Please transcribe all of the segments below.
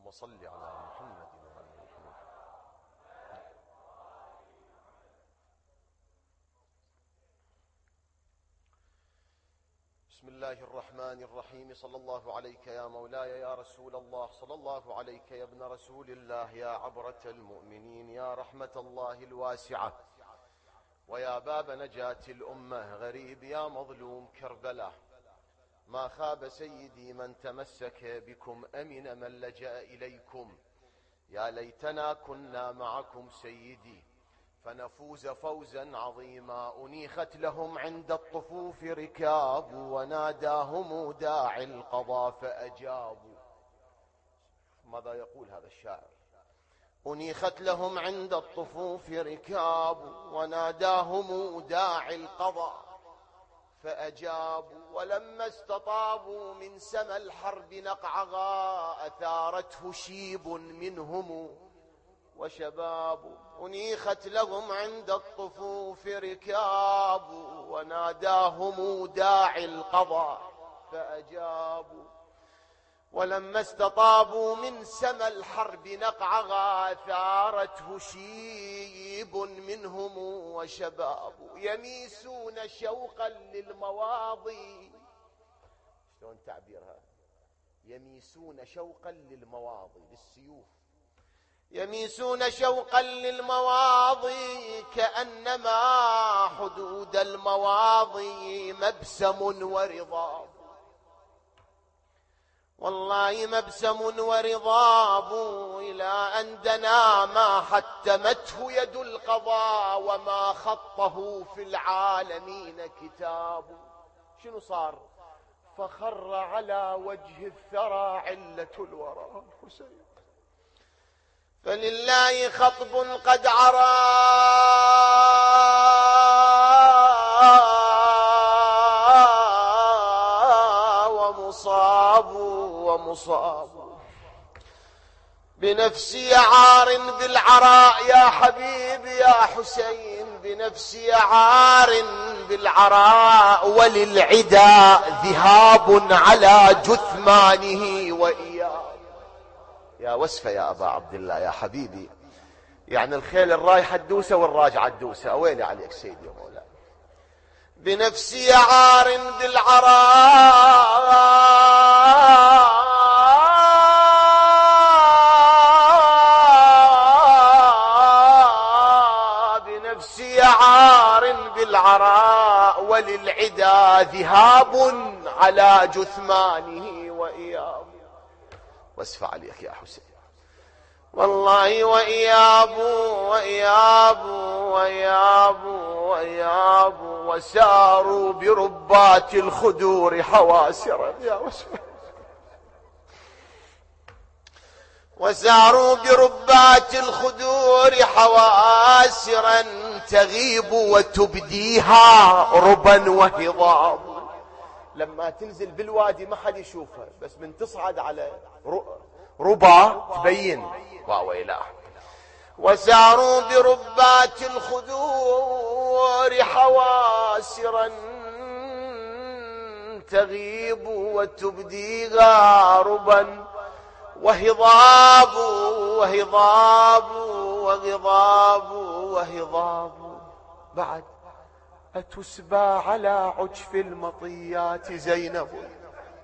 اللهم صل على محمد وعلى محمد. بسم الله الرحمن الرحيم. صلى الله عليك يا مولاي يا رسول الله، صلى الله عليك يا ابن رسول الله، يا عبرة المؤمنين، يا رحمة الله الواسعة، ويا باب نجاة الأمة، غريب يا مظلوم كربلاء. ما خاب سيدي من تمسك بكم، أمن من لجأ إليكم. يا ليتنا كنا معكم سيدي فنفوز فوزا عظيما. أنيخت لهم عند الطفوف ركاب، وناداهم داعي القضاء فأجابوا. ماذا يقول هذا الشاعر؟ أنيخت لهم عند الطفوف ركاب، وناداهم داعي القضاء فأجابوا. ولما استطابوا من سما الحرب نقعها، أثارته شيب منهم وشباب. أنيخت لهم عند الطفوف ركاب، وناداهم داعي القضاء فأجابوا. ولما استطابوا من سما الحرب نقعها، أثارته شيب منهم وشباب. يميسون شوقا للمواضي. شلون تعبيرها؟ يميسون شوقا للمواضي، للسيوف. يميسون شوقا للمواضي، كأنما حدود المواضي مبسم ورضاب. والله مبسم ورضاب، إلى أن دنا ما حتمته يد القضاء، وما خطه في العالمين كتاب. شنو صار؟ فخر على وجه الثرى علة الورى حسين. فلله خطب قد عرى ومصاب. بنفسي عار بالعراء يا حبيبي يا حسين، بنفسي عار بالعراء، وللعدا ذهاب على جثمانه وإياه. يا وسفة يا أبا عبد الله يا حبيبي، يعني الخيل الرايحة الدوسة والراجعة الدوسة. أويلي عليك سيدي يا مولاي. بنفسي عار بالعراء، بنفسي عار بالعراء، وللعدا ذهاب على جثمانه وإياب. واسف عليك يا حسين. والله وإياب وإياب وإياب وإياب، وساروا بربات الخدور حواسرا. يا وسف. وساروا بربات الخدور حواسرا، تغيب وتبديها ربا وهضاب. لما تنزل بالوادي ما حد يشوفها، بس من تصعد على ربا تبين. واويلاه. وساروا بربات الخدور حواسرا، تغيب وتبديها ربا وهضاب وهضاب وغضاب وهضاب. بعد أتسبى على عجف المطيات زينب،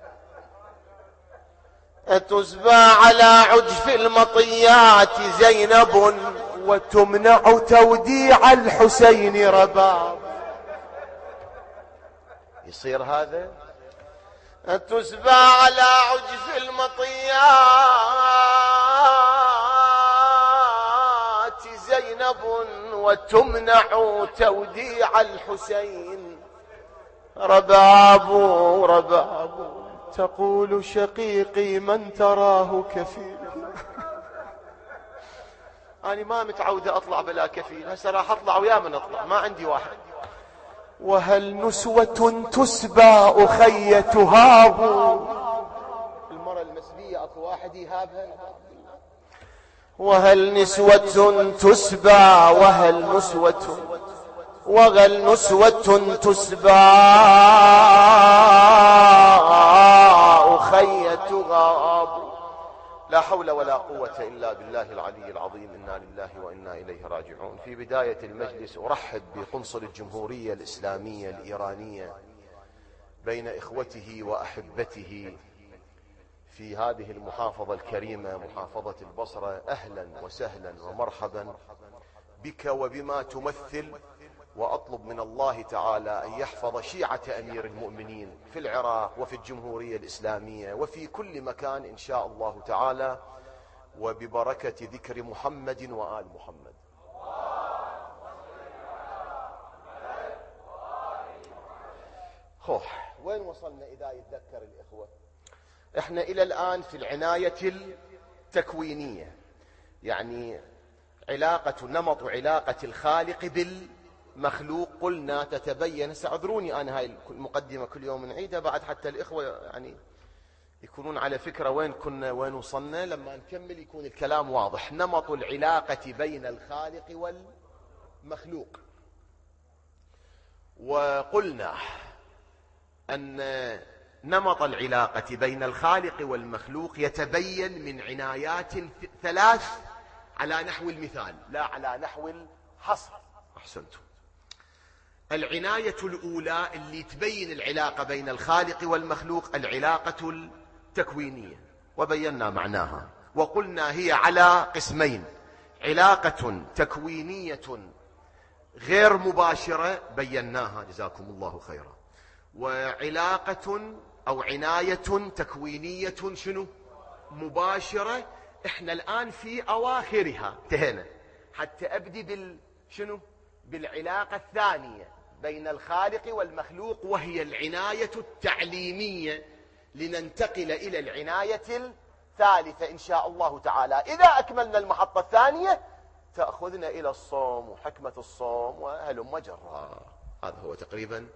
أتسبى على عجف المطيات زينب، وتمنع توديع الحسين رباب. يصير هذا؟ أتسبى على عجف المطيات زينب، وتمنع توديع الحسين رباب رباب. تقول شقيقي من تراه كفيلا. أنا ما متعودة أطلع بلا كفيل، هسه راح أطلع ويا من أطلع، ما عندي واحد. وهل نسوة تسبى أخي تهاب. المرأة المسبية أكو واحد يهابها. وهل نسوة تسبى، وهل نسوة تسبى أخي تغاب. لا حول ولا قوة إلا بالله العلي العظيم. إنا لله وإنا إليه راجعون. في بداية المجلس أرحب بقنصل الجمهورية الإسلامية الإيرانية بين إخوته وأحبته في هذه المحافظة الكريمة محافظة البصرة. أهلا وسهلا ومرحبا بك وبما تمثل، وأطلب من الله تعالى أن يحفظ شيعة أمير المؤمنين في العراق وفي الجمهورية الإسلامية وفي كل مكان إن شاء الله تعالى، وببركة ذكر محمد وآل محمد. وين وصلنا إذا يتذكر الإخوة؟ إحنا إلى الآن في العناية التكوينية، يعني نمط علاقة الخالق بالمخلوق. قلنا تتبين، سأعذروني أنا هاي المقدمة كل يوم نعيدها بعد حتى الإخوة يعني يكونون على فكرة وين كنا وين وصلنا، لما نكمل يكون الكلام واضح. نمط العلاقة بين الخالق والمخلوق، وقلنا أن نمط العلاقة بين الخالق والمخلوق يتبين من عنايات ثلاث على نحو المثال لا على نحو الحصر. أحسنتم. العناية الأولى اللي تبين العلاقة بين الخالق والمخلوق العلاقة التكوينية، وبينا معناها وقلنا هي على قسمين: علاقة تكوينية غير مباشرة بيناها جزاكم الله خيرا، وعلاقة أو عناية تكوينية مباشرة. احنا الآن في أواخرها انتهينا، حتى أبدي بالعلاقة الثانية بين الخالق والمخلوق، وهي العناية التعليمية، لننتقل إلى العناية الثالثة إن شاء الله تعالى. إذا أكملنا المحطة الثانية تأخذنا إلى الصوم وحكمة الصوم وهلم جرا. هذا هو تقريبا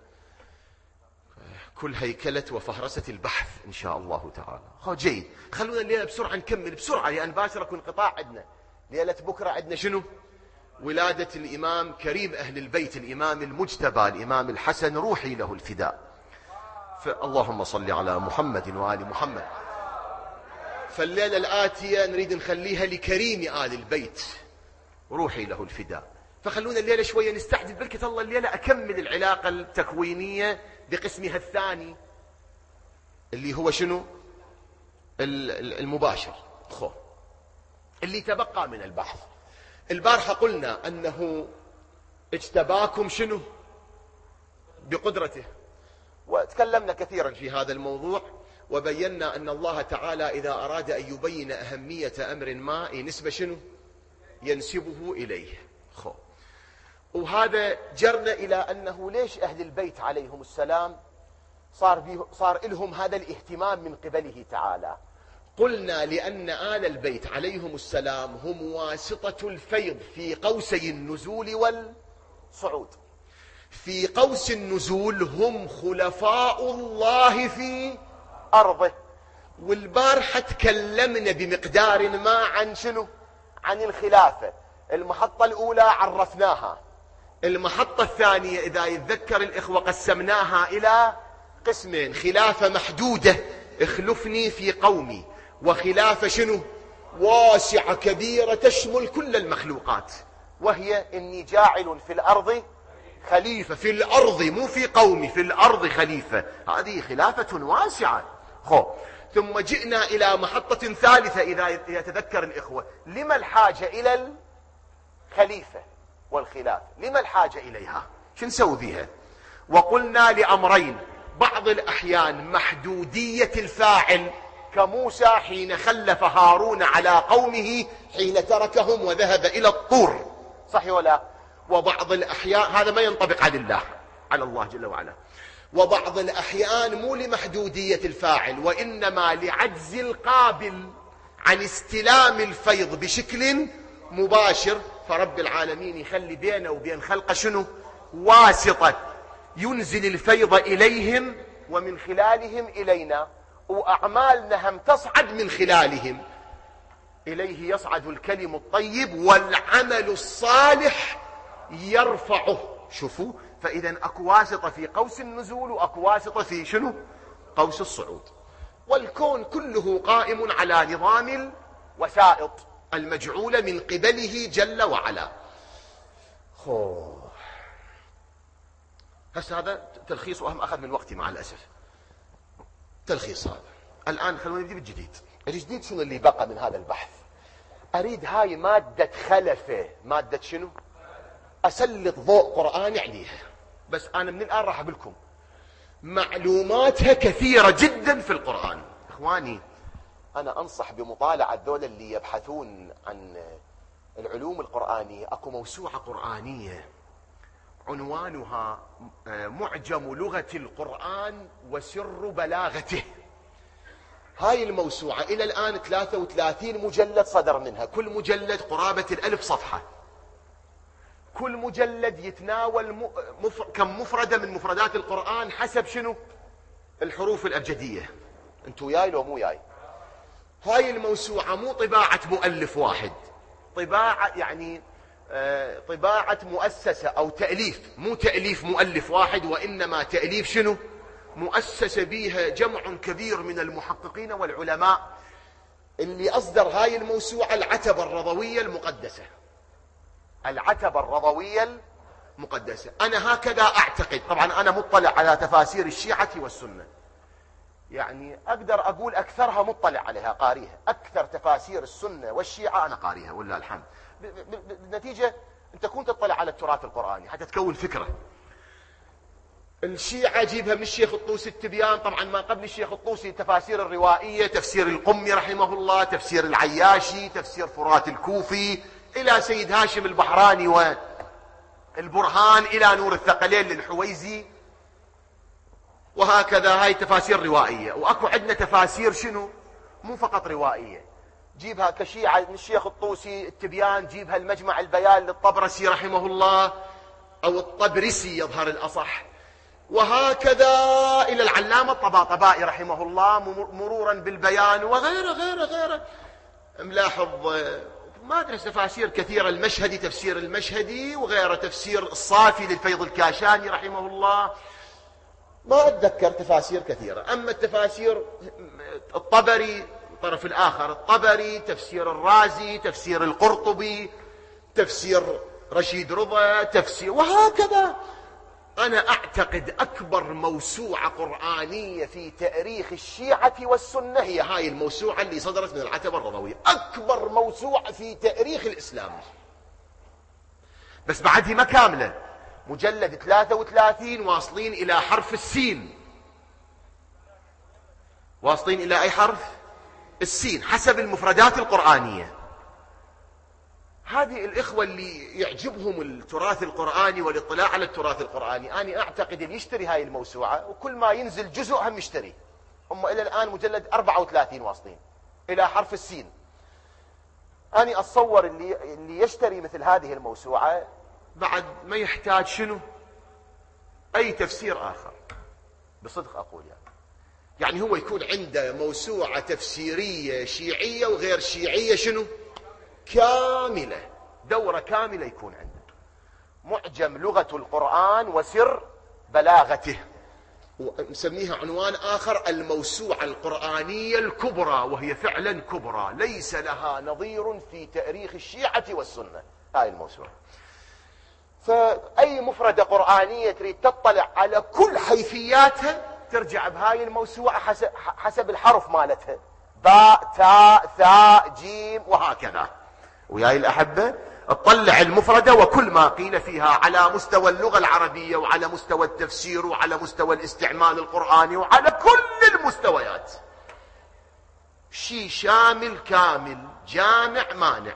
كل هيكلة وفهرسة البحث إن شاء الله تعالى. جيد، خلونا الليلة بسرعة نكمل بسرعة، لأن باشر أكون قطاع عندنا. ليلة بكرة عندنا ولادة الإمام كريم أهل البيت، الإمام المجتبى، الإمام الحسن، روحي له الفداء. فاللهم صل على محمد وآل محمد. فالليلة الآتية نريد نخليها لكريم آل البيت، روحي له الفداء. فخلونا الليلة شوية نستعجل، بركة الله الليلة أكمل العلاقة التكوينية بقسمها الثاني اللي هو المباشر، اللي تبقى من البحث. البارحة قلنا أنه اجتباكم بقدرته، وتكلمنا كثيرا في هذا الموضوع، وبينا أن الله تعالى إذا أراد أن يبين أهمية أمر ما ينسب ينسبه إليه. وهذا جرنا إلى أنه ليش أهل البيت عليهم السلام صار لهم هذا الاهتمام من قبله تعالى. قلنا لأن آل البيت عليهم السلام هم واسطة الفيض في قوسي النزول والصعود. في قوس النزول هم خلفاء الله في أرضه. والبارحة تكلمنا بمقدار ما عن الخلافة. المحطة الأولى عرفناها، المحطة الثانية إذا يتذكر الإخوة قسمناها إلى قسمين: خلافة محدودة اخلفني في قومي، وخلافة واسعة كبيرة تشمل كل المخلوقات، وهي إني جاعل في الأرض خليفة. في الأرض مو في قومي، في الأرض خليفة. هذه خلافة واسعة. ثم جئنا إلى محطة ثالثة إذا يتذكر الإخوة: لما الحاجة إلى الخليفة والخلافة؟ لما الحاجة إليها؟ شو نسوي فيها؟ وقلنا لأمرين: بعض الأحيان محدودية الفاعل، كموسى حين خلف هارون على قومه حين تركهم وذهب إلى الطور، صحيح ولا؟ وبعض الأحيان هذا ما ينطبق على الله جل وعلا. وبعض الأحيان مو لمحدودية الفاعل، وإنما لعجز القابل عن استلام الفيض بشكل مباشر، فرب العالمين يخلي بينه وبين خلقه واسطة ينزل الفيض إليهم ومن خلالهم إلينا، وأعمالنا هم تصعد من خلالهم. إليه يصعد الكلم الطيب والعمل الصالح يرفعه. شوفوا، فإذا أكو واسطة في قوس النزول وأكو واسطة في قوس الصعود. والكون كله قائم على نظام الوسائط المجعولة من قبله جل وعلا. هسه هذا تلخيص، وهم أخذ من وقتي مع الأسف. تلخيص هذا. الآن خلونا نبدأ بالجديد. الجديد شنو اللي بقى من هذا البحث؟ أريد هاي مادة خلفة، مادة شنو؟ أسلط ضوء قرآني عليها. بس أنا من الآن راح أقول لكم معلوماتها كثيرة جدا في القرآن. إخواني، أنا أنصح بمطالعة ذول اللي يبحثون عن العلوم القرآنية. أكو موسوعة قرآنية عنوانها معجم لغة القرآن وسر بلاغته. هاي الموسوعة إلى الآن 33 مجلد صدر منها، كل مجلد قرابة 1000 صفحة. كل مجلد يتناول كم مفردة من مفردات القرآن حسب شنو؟ الحروف الأبجدية. انتوا وياي لو مو وياي؟ هاي الموسوعة مو طباعة مؤلف واحد، طباعة يعني طباعة مؤسسة أو تأليف، مو تأليف مؤلف واحد، وإنما تأليف شنو؟ مؤسسة بيها جمع كبير من المحققين والعلماء. اللي أصدر هاي الموسوعة العتبة الرضوية المقدسة. العتبة الرضوية المقدسة. أنا هكذا أعتقد. طبعا أنا مطلع على تفاسير الشيعة والسنة، يعني أقدر أقول أكثرها مطلع عليها، قاريها. أكثر تفاسير السنة والشيعة أنا قاريها والله الحمد. بالنتيجة أنت كنت تطلع على التراث القرآني حتى تكون فكرة. الشيعة جيبها من الشيخ الطوسي التبيان، طبعا ما قبل الشيخ الطوسي التفاسير الروائية، تفسير القمي رحمه الله، تفسير العياشي، تفسير فرات الكوفي، إلى سيد هاشم البحراني والبرهان، إلى نور الثقلين للحويزي، وهكذا. هاي تفاسير روائية. وأكو عندنا تفاسير شنو؟ مو فقط روائية. جيبها كشيعة من الشيخ الطوسي التبيان، جيبها المجمع البيان للطبرسي رحمه الله، أو الطبرسي يظهر الأصح، وهكذا إلى العلامة الطباطبائي رحمه الله، مرورا بالبيان وغيره غيره غيره. ملاحظ ما أدري تفاسير كثيرة. المشهدي، تفسير المشهدي وغيره، تفسير الصافي للفيض الكاشاني رحمه الله. ما أتذكر تفاسير كثيرة. أما التفاسير الطبري الطرف الآخر، الطبري، تفسير الرازي، تفسير القرطبي، تفسير رشيد رضا، تفسير، وهكذا. أنا أعتقد أكبر موسوعة قرآنية في تاريخ الشيعة والسنة هي هاي الموسوعة اللي صدرت من العتبة الرضوية. أكبر موسوعة في تاريخ الإسلام. بس بعدها ما كاملة، مجلد 33 واصلين إلى حرف السين. واصلين إلى أي حرف؟ السين، حسب المفردات القرآنية. هذه الإخوة اللي يعجبهم التراث القرآني والاطلاع على التراث القرآني، أنا أعتقد أن يشتري هاي الموسوعة، وكل ما ينزل جزء هم يشتري. هم إلى الآن مجلد 34 واصلين إلى حرف السين. أنا أتصور اللي يشتري مثل هذه الموسوعة بعد ما يحتاج شنو؟ أي تفسير آخر. بصدق أقول يعني هو يكون عنده موسوعة تفسيرية شيعية وغير شيعية شنو؟ كاملة، دورة كاملة يكون عنده. معجم لغة القرآن وسر بلاغته، ونسميها عنوان آخر الموسوعة القرآنية الكبرى، وهي فعلا كبرى ليس لها نظير في تاريخ الشيعة والسنة هاي الموسوعة. فأي مفردة قرآنية تريد تطلع على كل حيثياتها ترجع بهاي الموسوعة حسب الحرف مالتها، باء تاء ثاء جيم وهكذا. وياي الأحبة تطلع المفردة وكل ما قيل فيها على مستوى اللغة العربية وعلى مستوى التفسير وعلى مستوى الاستعمال القرآني وعلى كل المستويات. شيء شامل كامل جامع مانع.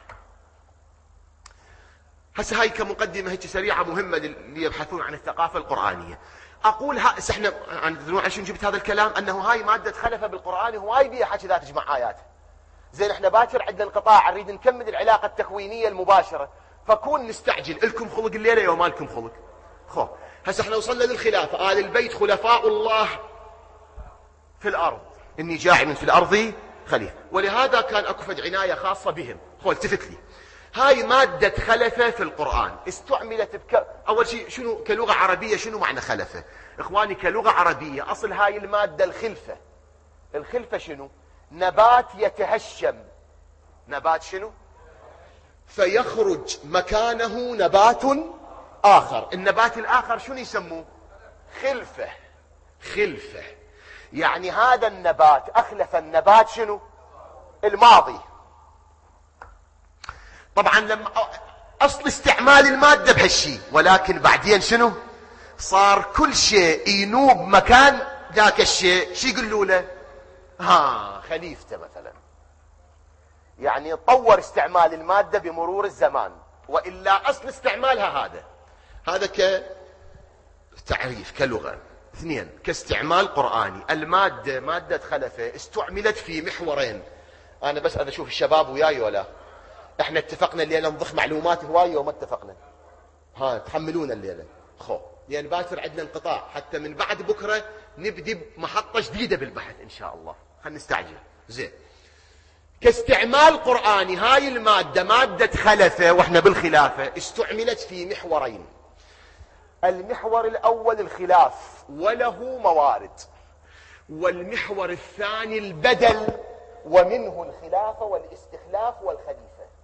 هسه هاي كمقدمة هيك سريعة مهمة اللي يبحثون عن الثقافة القرآنية. أقول احنا عشان جبت هذا الكلام أنه هاي مادة خلفة بالقرآن، وهاي بيها حكي ذات تجمع آيات. زين احنا باكر عندنا انقطاع، نريد نكمل العلاقة التكوينية المباشرة، فكون نستعجل. لكم خلق الليلة يوم مالكم خلق. خو هسه احنا وصلنا للخلافة. آل البيت خلفاء الله في الأرض، إني جاعل في الأرض خليفة، ولهذا كان أكو فد عناية خاصة بهم. خو التفت لي، هاي مادة خلفة في القرآن استعملت أول شيء شنو كلغة عربية؟ شنو معنى خلفة؟ إخواني كلغة عربية أصل هاي المادة الخلفة، الخلفة شنو؟ نبات يتهشم. نبات شنو؟ فيخرج مكانه نبات آخر. النبات الآخر شنو يسموه؟ خلفة. خلفة يعني هذا النبات أخلف النبات شنو؟ الماضي. طبعا لما أصل استعمال المادة بهالشيء، ولكن بعدين شنو؟ صار كل شيء ينوب مكان ذاك الشيء، شو يقولوا له؟ خليفته مثلا. يعني طور استعمال المادة بمرور الزمان، وإلا أصل استعمالها هذا كتعريف كلغة. اثنين، كاستعمال قرآني. المادة مادة خلفة استعملت في محورين. أنا بس أشوف الشباب وياي ولا احنا اتفقنا الليلة نضخ معلومات هواية وما اتفقنا؟ تحملونا الليلة لأن باكر عندنا انقطاع، حتى من بعد بكرة نبدي بمحطة جديدة بالبحث إن شاء الله. خلينا نستعجل. زين، كاستعمال قرآني هاي المادة مادة خلفة واحنا بالخلافة استعملت في محورين. المحور الأول الخلاف وله موارد، والمحور الثاني البدل ومنه الخلافة والاستخلاف والخليفة.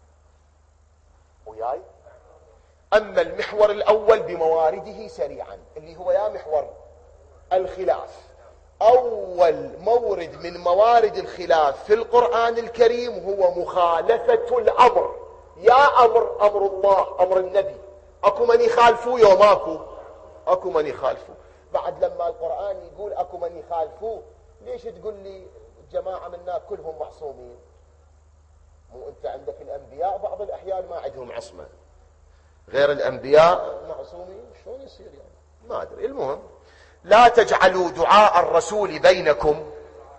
وياي؟ أما المحور الأول بموارده سريعا اللي هو يا محور الخلاف. أول مورد من موارد الخلاف في القرآن الكريم هو مخالفة الأمر. يا أمر الله، أمر النبي، أكو من يخالفوه يوم أكو من يخالفوه. بعد لما القرآن يقول أكو من يخالفوه، ليش تقول لي جماعة منا كلهم معصومين؟ مو أنت عندك الأنبياء بعض الأحيان ما عندهم عصمة، غير الأنبياء معصومين. شلون يصير يعني؟ ما أدري. المهم، لا تجعلوا دعاء الرسول بينكم.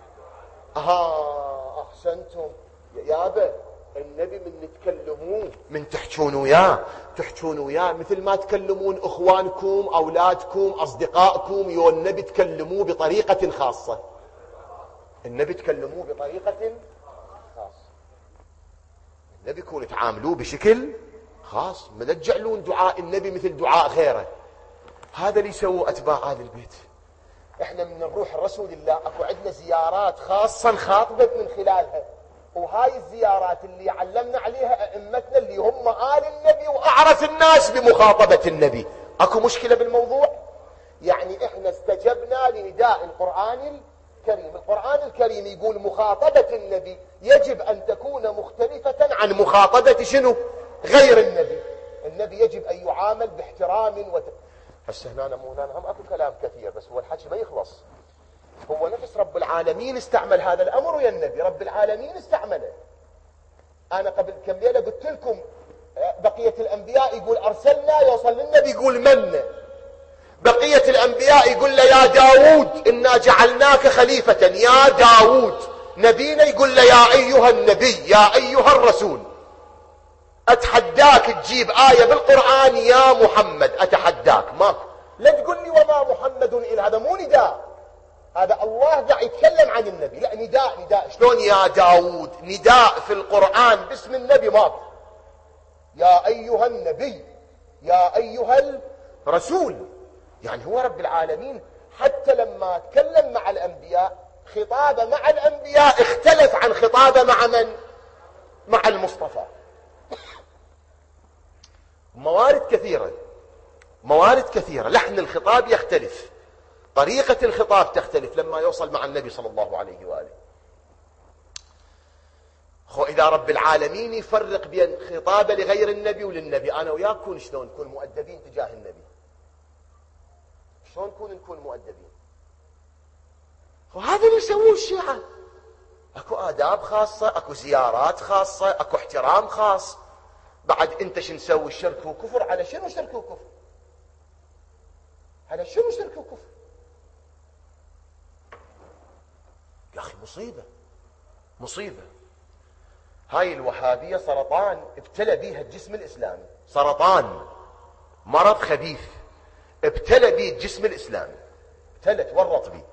أحسنتم يابا. النبي من تكلموه، من تحجون وياه مثل ما تكلمون اخوانكم، اولادكم، اصدقائكم. النبي تكلموه بطريقة خاصة. النبي تكلموه بطريقة خاصة. النبي يكون تعاملوه بشكل خاص. ما تجعلون دعاء النبي مثل دعاء غيره. هذا اللي يسووه اتباع آل البيت. احنا من نروح الرسول الله اكو عندنا زيارات خاصة نخاطبك من خلالها، وهاي الزيارات اللي علمنا عليها ائمتنا اللي هم آل النبي واعرف الناس بمخاطبة النبي. اكو مشكلة بالموضوع؟ يعني احنا استجبنا لنداء القرآن الكريم. القرآن الكريم يقول مخاطبة النبي يجب ان تكون مختلفة عن مخاطبة شنو؟ غير النبي. النبي يجب ان يعامل باحترام هسه هنا هم اكو كلام كثير، بس هو الحكي ما يخلص. هو نفس رب العالمين استعمل هذا الامر ويا النبي. رب العالمين استعمله. انا قبل كم ليله قلت لكم بقيه الانبياء يقول ارسلنا، يوصل للنبي يقول من. بقيه الانبياء يقول له يا داود انا جعلناك خليفه. يا داود. نبينا يقول له يا ايها النبي، يا ايها الرسول. اتحداك تجيب آية بالقرآن يا محمد، اتحداك. ما لا تقول لي وما محمد إلا، هذا مو نداء، هذا الله دا يتكلم عن النبي. لا، نداء. شلون يا داود؟ نداء في القرآن باسم النبي ماكو. يا ايها النبي، يا ايها الرسول. يعني هو رب العالمين حتى لما تكلم مع الانبياء خطابه مع الانبياء اختلف عن خطابه مع من؟ مع المصطفى. موارد كثيرة. لحن الخطاب يختلف، طريقة الخطاب تختلف لما يوصل مع النبي صلى الله عليه وآله. إذا رب العالمين يفرق بين خطابه لغير النبي وللنبي، أنا وياكم شلون نكون مؤدبين تجاه النبي؟ شلون نكون مؤدبين؟ هذا اللي يسووه الشيعة. اكو آداب خاصة، اكو زيارات خاصة، اكو احترام خاص. بعد انت شو نسوي؟ الشرك وكفر. على شنو شرك وكفر؟ على شنو شرك وكفر؟ يا اخي مصيبة. هاي الوهابية سرطان ابتلى بيها الجسم الاسلامي. سرطان مرض خبيث ابتلى بيه الجسم الاسلامي، تورط بيه.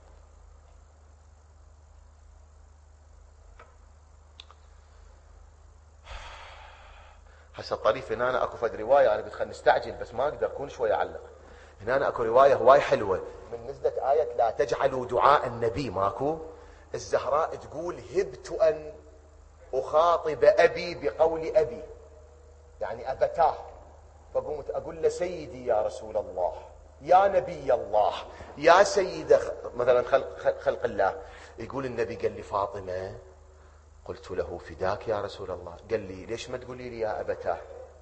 هسه الطريف هنا أنا اكو فد روايه، انا قلت خلينا نستعجل بس ما اقدر، كون شويه اعلق. هنا أنا اكو روايه هواي حلوه من نزلت ايه لا تجعلوا دعاء النبي. ماكو الزهراء تقول هبت أن أخاطب أبي بقول أبي، يعني أبتاه، فقمت أقول له سيدي يا رسول الله، يا نبي الله، يا سيد مثلا خلق الله. يقول النبي قال لي فاطمة، قلت له فداك يا رسول الله. قال لي ليش ما تقولي لي يا أبتاه؟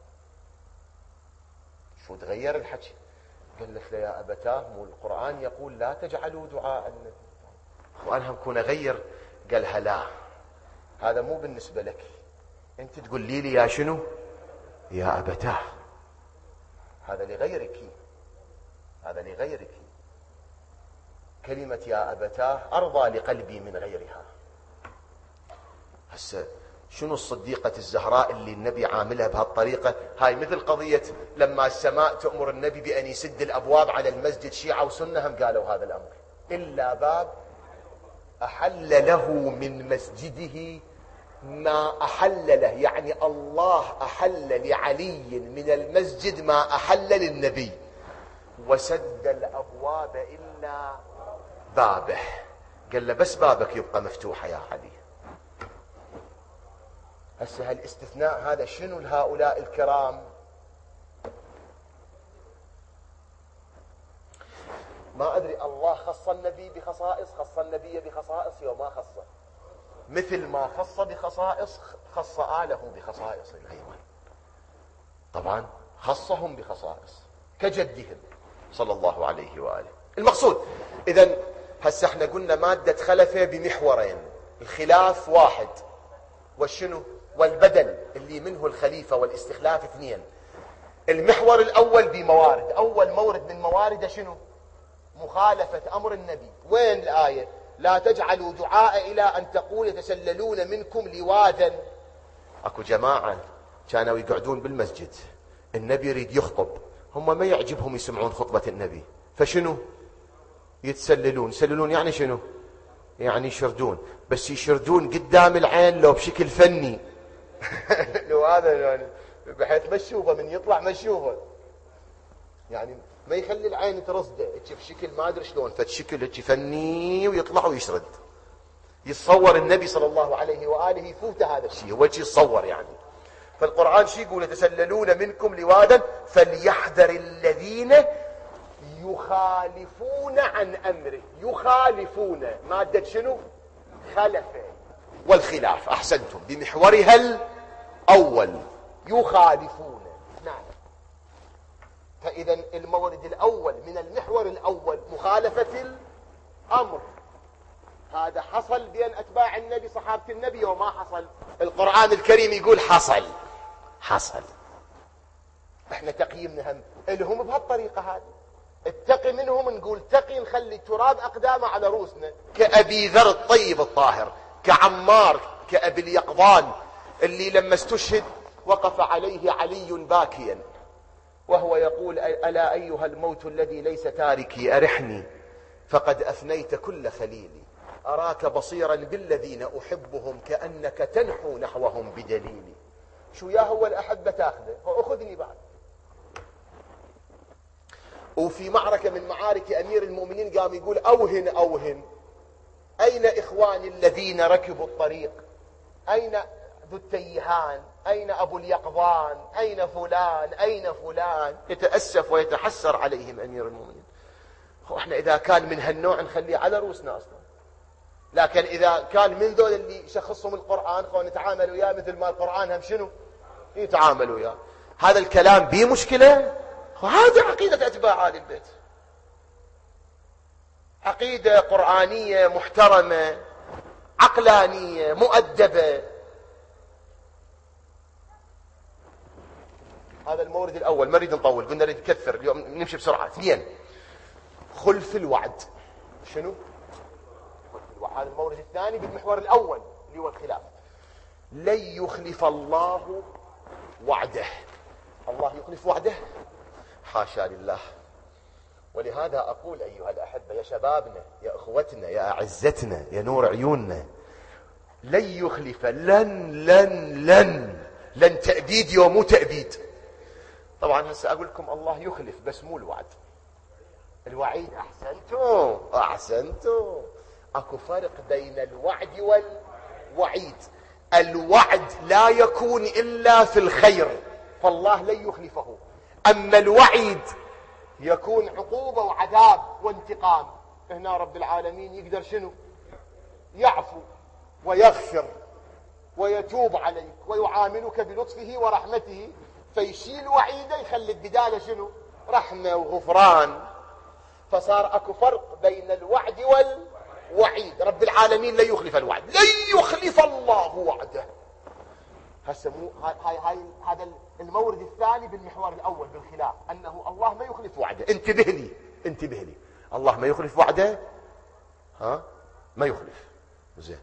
شو تغير الحكي؟ قال لك له يا أبتاه، مو القرآن يقول لا تجعلوا دعاء النبي، وأنا هم كون أغير. قالها لا، هذا مو بالنسبة لك، أنت تقول لي يا شنو؟ يا أبتاه. هذا لغيرك، هذا لغيرك. كلمة يا أبتاه أرضى لقلبي من غيرها. هسه شنو الصديقة الزهراء اللي النبي عاملها بهالطريقة؟ هاي مثل قضية لما السماء تأمر النبي بأن يسد الأبواب على المسجد، شيعة وسنة هم قالوا هذا الأمر، إلا باب أحل له من مسجده ما أحل له، يعني الله أحل لعلي من المسجد ما أحل للنبي، وسد الأبواب إلا بابه. قال له بس بابك يبقى مفتوح يا علي. هسه هالاستثناء هذا شنو لهؤلاء الكرام؟ ما أدري، الله خص النبي بخصائص، خص النبي بخصائص وما خصه، مثل ما خص بخصائص خص آله بخصائص أيضا. طبعا خصهم بخصائص كجدهم صلى الله عليه وآله. المقصود إذن هسه احنا قلنا مادة خلفه بمحورين، الخلاف واحد، والشنو؟ والبدل اللي منه الخليفة والاستخلاف اثنين. المحور الأول بموارد، أول مورد من موارد شنو؟ مخالفة أمر النبي. وين الآية؟ لا تجعلوا دعاء إلى أن تقول يتسللون منكم لواذا. أكو جماعة كانوا يقعدون بالمسجد، النبي يريد يخطب، هم ما يعجبهم يسمعون خطبة النبي، فشنو؟ يتسللون. يسللون يعني شنو؟ يعني يشردون، بس يشردون قدام العين لو بشكل فني لو هذا يعني بحيث ما تشوفه، من يطلع ما تشوفه، يعني ما يخلي العين ترصده بشكل ما ادري شلون، فشكل هيك فني ويطلع ويشرد. يتصور النبي صلى الله عليه واله يفوت هذا الشيء، هو شيء يتصور يعني. فالقرآن شيء يقول يتسللون منكم لوادا فليحذر الذين يخالفون عن أمره. يخالفون مادة شنو؟ خلفه. والخلاف أحسنتم بمحورها الأول، يخالفون. نعم. فإذا المورد الأول من المحور الأول مخالفة الأمر، هذا حصل بين أتباع النبي صحابة النبي وما حصل؟ القرآن الكريم يقول حصل. حصل. احنا تقييمنا هم الهم بهالطريقة هذه، اتقي منهم نقول تقي، نخلي التراب أقدامه على رؤوسنا، كأبي ذر الطيب الطاهر، كعمار، كأبي اليقظان اللي لما استشهد وقف عليه علي باكيا وهو يقول ألا أيها الموت الذي ليس تاركي أرحني فقد أفنيت كل خليلي، أراك بصيرا بالذين أحبهم كأنك تنحو نحوهم بدليلي. شو يا هو الأحبة تاخذه وأخذني بعد. وفي معركة من معارك أمير المؤمنين قام يقول أوهن أوهن، أين إخواني الذين ركبوا الطريق؟ أين ذو التيهان؟ أين أبو اليقظان؟ أين فلان؟ أين فلان؟ يتأسف ويتحسر عليهم أمير المؤمنين. احنا إذا كان من هالنوع نخليه على رؤوسنا أصلا، لكن إذا كان من ذول اللي شخصهم القرآن خو نتعامل وياه مثل ما القرآن هم شنو يتعاملوا وياه. هذا الكلام بيه مشكلة. هذا عقيدة أتباع آل البيت، عقيدة قرآنية محترمة عقلانية مؤدبة. هذا المورد الأول، ما نريد نطول، قلنا نريد نكثر اليوم نمشي بسرعة. اثنين، خلف الوعد. شنو خلف الوعد؟ هذا المورد الثاني بالمحور الأول اللي هو الخلاف. لن يخلف الله وعده. الله يخلف وعده؟ حاشا لله. ولهذا أقول أيها الأحبة، يا شبابنا، يا أخوتنا، يا أعزتنا، يا نور عيوننا، لن يخلف. لن تأبيد يوم تأبيد. طبعا هسه أقول لكم الله يخلف بس مو الوعد، الوعيد. أحسنتم. اكو فرق بين الوعد والوعيد. الوعد لا يكون إلا في الخير، فالله لن يخلفه. أما الوعيد يكون عقوبة وعذاب وانتقام. هنا رب العالمين يقدر شنو؟ يعفو ويغفر ويتوب عليك ويعاملك بلطفه ورحمته، فيشيل وعيده يخلي بداله شنو؟ رحمة وغفران. فصار اكو فرق بين الوعد والوعيد. رب العالمين لا يخلف الوعد، لن يخلف الله وعده. هسه مو هذا المورد الثاني بالمحور الاول بالخلاف، انه الله ما يخلف وعده. انتبه لي، الله ما يخلف وعده. ما يخلف. زين،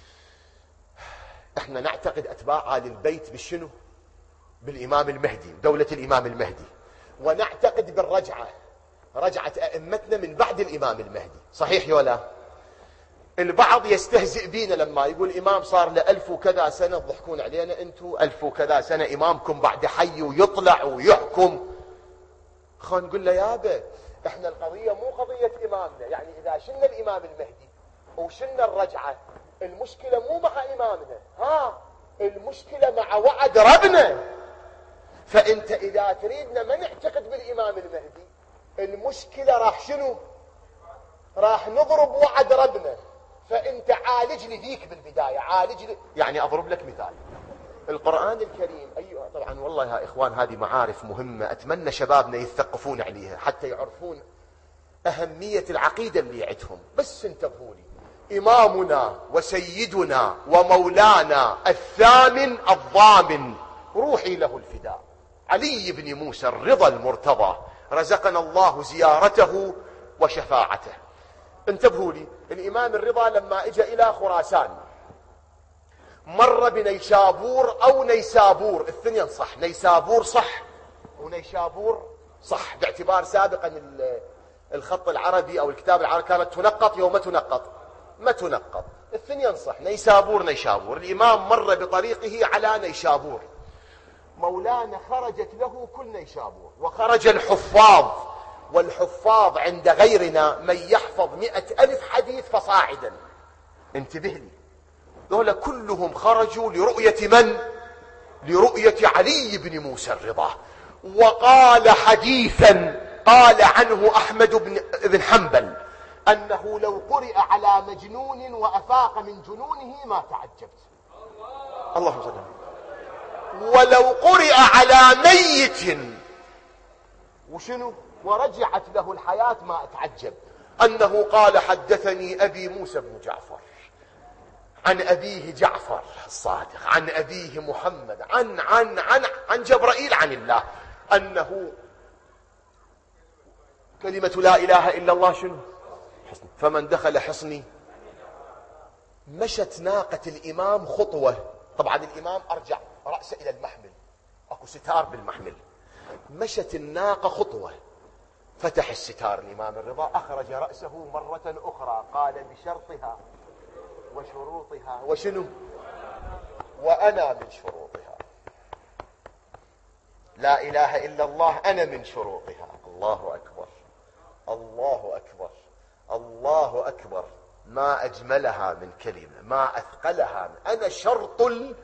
احنا نعتقد اتباع آل البيت بالشنو؟ بالامام المهدي، دولة الامام المهدي، ونعتقد بالرجعة، رجعة ائمتنا من بعد الامام المهدي. صحيح ولا؟ البعض يستهزئ بينا لما يقول الامام صار له 1000 وكذا سنة، تضحكون علينا انتم 1000 وكذا سنة امامكم بعد حي ويطلع ويحكم. خلينا نقول له يابا احنا القضية مو قضية امامنا، يعني اذا شلنا الامام المهدي وشلنا الرجعة، المشكلة مو مع امامنا، المشكلة مع وعد ربنا. فانت اذا تريدنا ما نعتقد بالامام المهدي، المشكلة راح شنو؟ راح نضرب وعد ربنا. فانت عالج لي ذيك بالبداية، عالج لي. يعني اضرب لك مثال، القرآن الكريم. ايوه طبعا والله يا اخوان هذه معارف مهمة، اتمنى شبابنا يثقفون عليها حتى يعرفون اهمية العقيدة اللي عندهم. بس انتبهوا لي، إمامنا وسيدنا ومولانا الثامن الضامن روحي له الفداء علي بن موسى الرضا المرتضى، رزقنا الله زيارته وشفاعته. انتبهوا لي، الإمام الرضا لما اجى إلى خراسان مر بنيشابور أو نيسابور، الاثنين صح، نيسابور صح ونيشابور صح، باعتبار سابقا الخط العربي أو الكتاب العربي كانت تنقط يوم ما تنقط، الاثنين صح، نيسابور نيشابور. الإمام مر بطريقه على نيشابور، مولانا خرجت له كل نيشابور، وخرج الحفاظ، والحفاظ عند غيرنا من يحفظ 100,000 حديث فصاعدا. انتبه لي، دول كلهم خرجوا لرؤية من؟ لرؤية علي بن موسى الرضا. وقال حديثا قال عنه أحمد بن حنبل أنه لو قرئ على مجنون وأفاق من جنونه ما تعجبت. اللهم صل على. ولو قرئ على ميت وشنو ورجعت له الحياة ما أتعجب. أنه قال حدثني أبي موسى بن جعفر عن أبيه جعفر الصادق عن أبيه محمد عن جبرائيل عن الله أنه كلمة لا إله إلا الله شنو؟ حصن. فمن دخل حصني مشت ناقة الإمام خطوة. طبعا الإمام أرجع رأسه إلى المحمل، أكو ستار بالمحمل، مشت الناقة خطوة، فتح الستار الإمام الرضا، أخرج رأسه مرة أخرى، قال بشرطها وشروطها وشنو؟ وأنا من شروطها. لا إله إلا الله أنا من شروطها. الله أكبر الله أكبر الله أكبر. ما أجملها من كلمة، ما أثقلها أنا شرط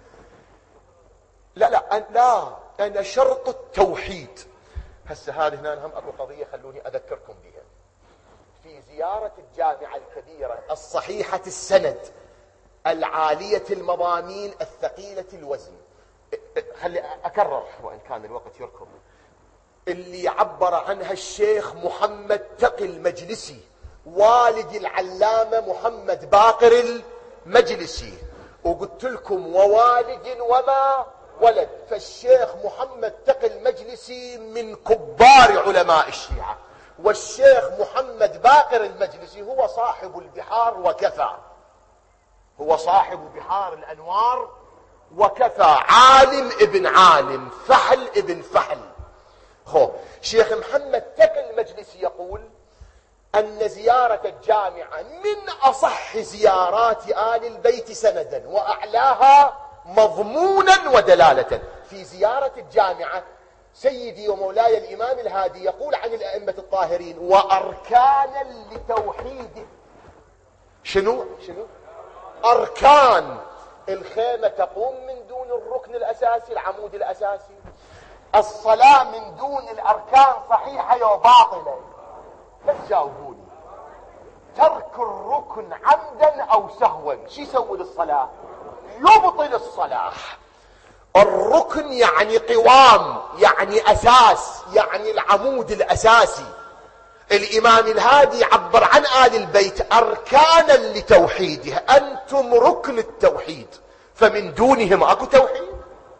أنا شرط التوحيد. هسه هذه هنا هم أكو قضية خلوني أذكركم بها. في زيارة الجامعة الكبيرة الصحيحة السند العالية المضامين الثقيلة الوزن، خلي أكرر وإن كان الوقت يركض، اللي عبر عنها الشيخ محمد تقي المجلسي والد العلامة محمد باقر المجلسي، وقلت لكم ووالد وما ولد. فالشيخ محمد تقي المجلسي من كبار علماء الشيعة، والشيخ محمد باقر المجلسي هو صاحب البحار وكفى، هو صاحب بحار الأنوار وكفى، عالم ابن عالم، فحل ابن فحل. شيخ محمد تقي المجلسي يقول أن زيارة الجامعة من أصح زيارات آل البيت سندا وأعلاها مضمونا ودلالة. في زيارة الجامعة سيدي ومولاي الإمام الهادي يقول عن الأئمة الطاهرين وأركانا لتوحيده شنو أركان الخيمة تقوم من دون الركن الأساسي، العمود الأساسي. الصلاة من دون الأركان صحيحة وباطلة؟ لا تجاوبوني. ترك الركن عمدا أو سهوا شو يسوي للصلاة؟ يبطل الصلاة. الركن يعني قوام، يعني أساس، يعني العمود الأساسي. الإمام الهادي يعبر عن آل البيت أركانا لتوحيده، أنتم ركن التوحيد، فمن دونهم أكو توحيد.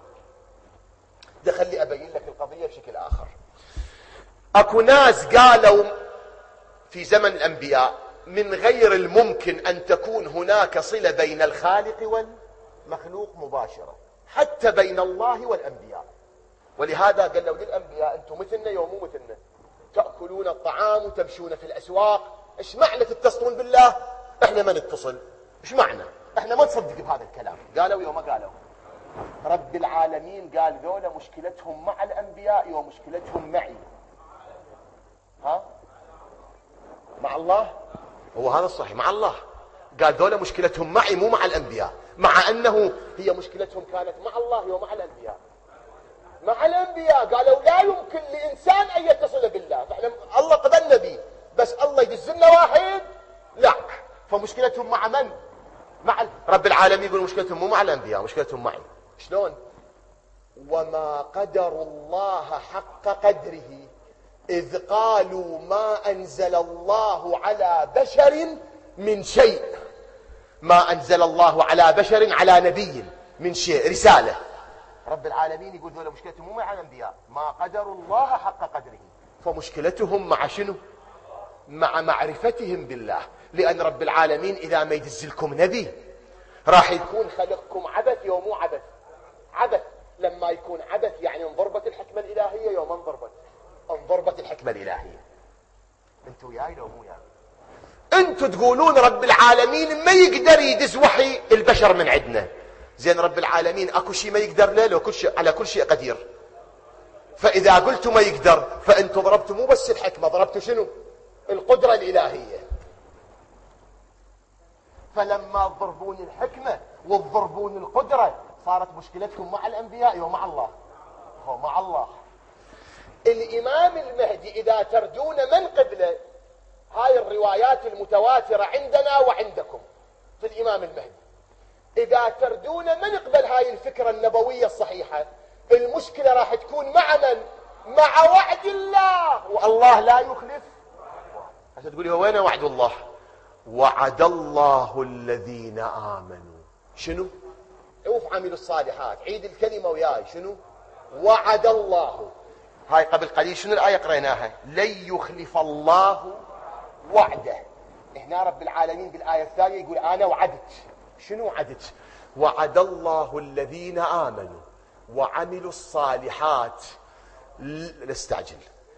ده خلي أبين لك القضية بشكل آخر. أكو ناس قالوا في زمن الأنبياء من غير الممكن أن تكون هناك صلة بين الخالق والمخلوق مباشرة، حتى بين الله والأنبياء. ولهذا قالوا للأنبياء أنتم مثلنا يوم مثلنا، تأكلون الطعام وتمشون في الأسواق، إيش معنى تتصلون بالله؟ إحنا ما نتصل. إيش معنى؟ إحنا ما نصدق بهذا الكلام. قالوا يوم قالوا رب العالمين قال ذولا مشكلتهم مع الأنبياء ومشكلتهم معي. ها؟ مع الله؟ هو هذا الصحيح، مع الله. قال ذولا مشكلتهم معي مو مع الأنبياء، مع أنه هي مشكلتهم كانت مع الله ومع الأنبياء. مع الأنبياء قالوا لا يمكن لإنسان أن يتصل بالله، فإحنا الله قد النبي بس الله يدزلنا واحد، لا. فمشكلتهم مع من؟ مع رب العالمين. يقول مشكلتهم مو مع الأنبياء، مشكلتهم معي. شلون؟ وما قدر الله حق قدره إذ قالوا ما أنزل الله على بشر من شيء. ما أنزل الله على بشر، على نبي من شيء، رسالة. رب العالمين يقول ذولا مشكلتهم مو مع الأنبياء، ما قدروا الله حق قدره. فمشكلتهم مع شنو؟ مع معرفتهم بالله. لأن رب العالمين إذا ما يدزلكم نبي راح يكون خلقكم عبث يوم مو عبث. عبث لما يكون عبث يعني انضربت الحكمة الإلهية، يوم انضربت الحكمة الإلهية. انتوا وياي لو مو وياي؟ انتوا تقولون رب العالمين ما يقدر يدز وحي البشر من عندنا. زين رب العالمين اكو شيء ما يقدر له؟ لو كل شيء على كل شيء قدير. فاذا قلتوا ما يقدر فانتوا ضربتوا مو بس الحكمة، ضربتوا شنو؟ القدرة الإلهية. فلما تضربون الحكمة وتضربون القدرة صارت مشكلتكم مع الأنبياء ومع الله. هو مع الله. الإمام المهدي إذا تردون من قبله، هاي الروايات المتواترة عندنا وعندكم في الإمام المهدي، إذا تردون من قبل هاي الفكرة النبوية الصحيحة، المشكلة راح تكون مع من؟ مع وعد الله، والله لا يخلف. عشان تقولي هو وين وعد الله؟ وعد الله الذين آمنوا. شنو؟ شوف عملوا الصالحات، عيد الكلمة وياي. شنو؟ وعد الله. هاي قبل قليل شنو الآية قريناها؟ لن يخلف الله وعده. هنا رب العالمين بالآية الثانية يقول أنا وعدت. شنو وعدت؟ وعد الله الذين آمنوا وعملوا الصالحات. نستعجل.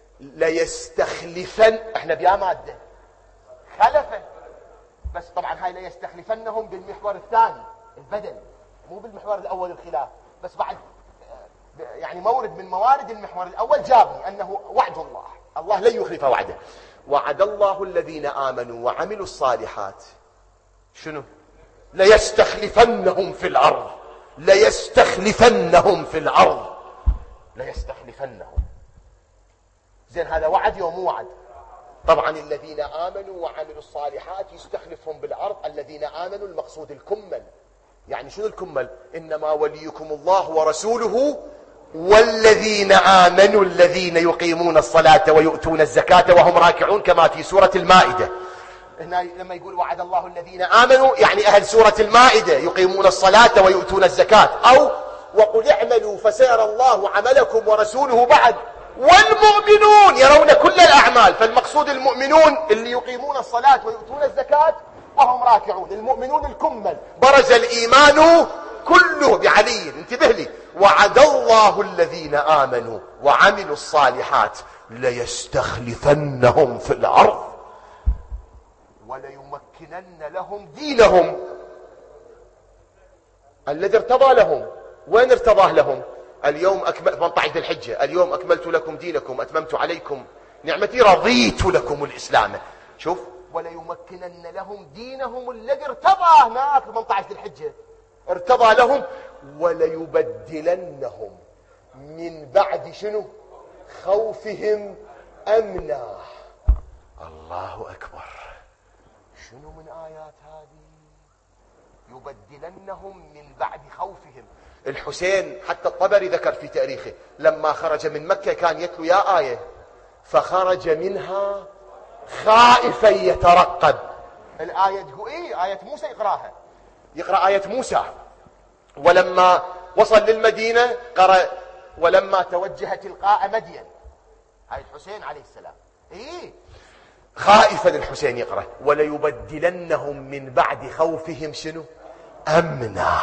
ليستخلفن، احنا بيا مادة خلفا، بس طبعا هاي ليستخلفنهم بالمحور الثاني البدل، مو بالمحور الأول الخلاف، بس بعد يعني مورد من موارد المحور الأول جابني أنه وعد الله، الله لن يخلف وعده. وعد الله الذين آمنوا وعملوا الصالحات. شنو؟ ليستخلفنهم في الأرض. ليستخلفنهم في الأرض. ليستخلفنهم. زين هذا وعد يوم مو وعد؟ طبعا الذين آمنوا وعملوا الصالحات يستخلفهم بالأرض. الذين آمنوا المقصود الكمل. يعني شنو الكمل؟ إنما وليكم الله ورسوله والذين آمنوا الذين يقيمون الصلاة ويؤتون الزكاة وهم راكعون، كما في سورة المائدة. هنا لما يقول وعد الله الذين آمنوا يعني أهل سورة المائدة يقيمون الصلاة ويؤتون الزكاة. أو وقل اعملوا فسيرى الله عملكم ورسوله بعد والمؤمنون يرون كل الأعمال. فالمقصود المؤمنون اللي يقيمون الصلاة ويؤتون الزكاة وهم راكعون. المؤمنون الكمل. برز الإيمان كله بعلي. انتبه لي. وعد الله الذين آمنوا وعملوا الصالحات ليستخلفنهم في الأرض وليمكنن لهم دينهم الذي ارتضى لهم. وين ارتضاه لهم؟ اليوم 18 ذي الحجة، اليوم أكملت لكم دينكم أتممت عليكم نعمتي رضيت لكم الإسلام. شوف وليمكنن لهم دينهم الذي ارتضى هناك 18 ذي الحجة، ارتضى لهم، وليبدلنهم من بعد شنو؟ خوفهم أمنا. الله أكبر، شنو من آيات هذه؟ يبدلنهم من بعد خوفهم. الحسين حتى الطبري ذكر في تاريخه لما خرج من مكة كان يتلو يا آية فخرج منها خائفا يترقب. الآية تقول إيه؟ آية موسى يقرأ آية موسى. ولما وصل للمدينة قرأ ولما توجه تلقاء مدين، هاي الحسين عليه السلام. إيه خائفا الحسين يقرأ وليبدلنهم من بعد خوفهم شنو؟ أمنا.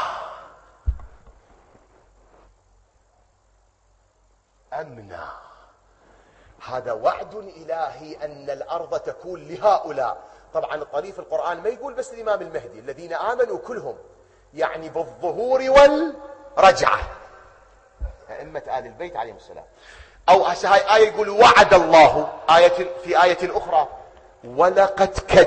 أمنا، هذا وعد إلهي أن الأرض تكون لهؤلاء. طبعا الطريف القرآن ما يقول بس الإمام المهدي، الذين آمنوا كلهم، يعني بالظهور والرجعة أئمة آل البيت عليهم السلام. أو هاي آية يقول وعد الله، في آية أخرى ولقد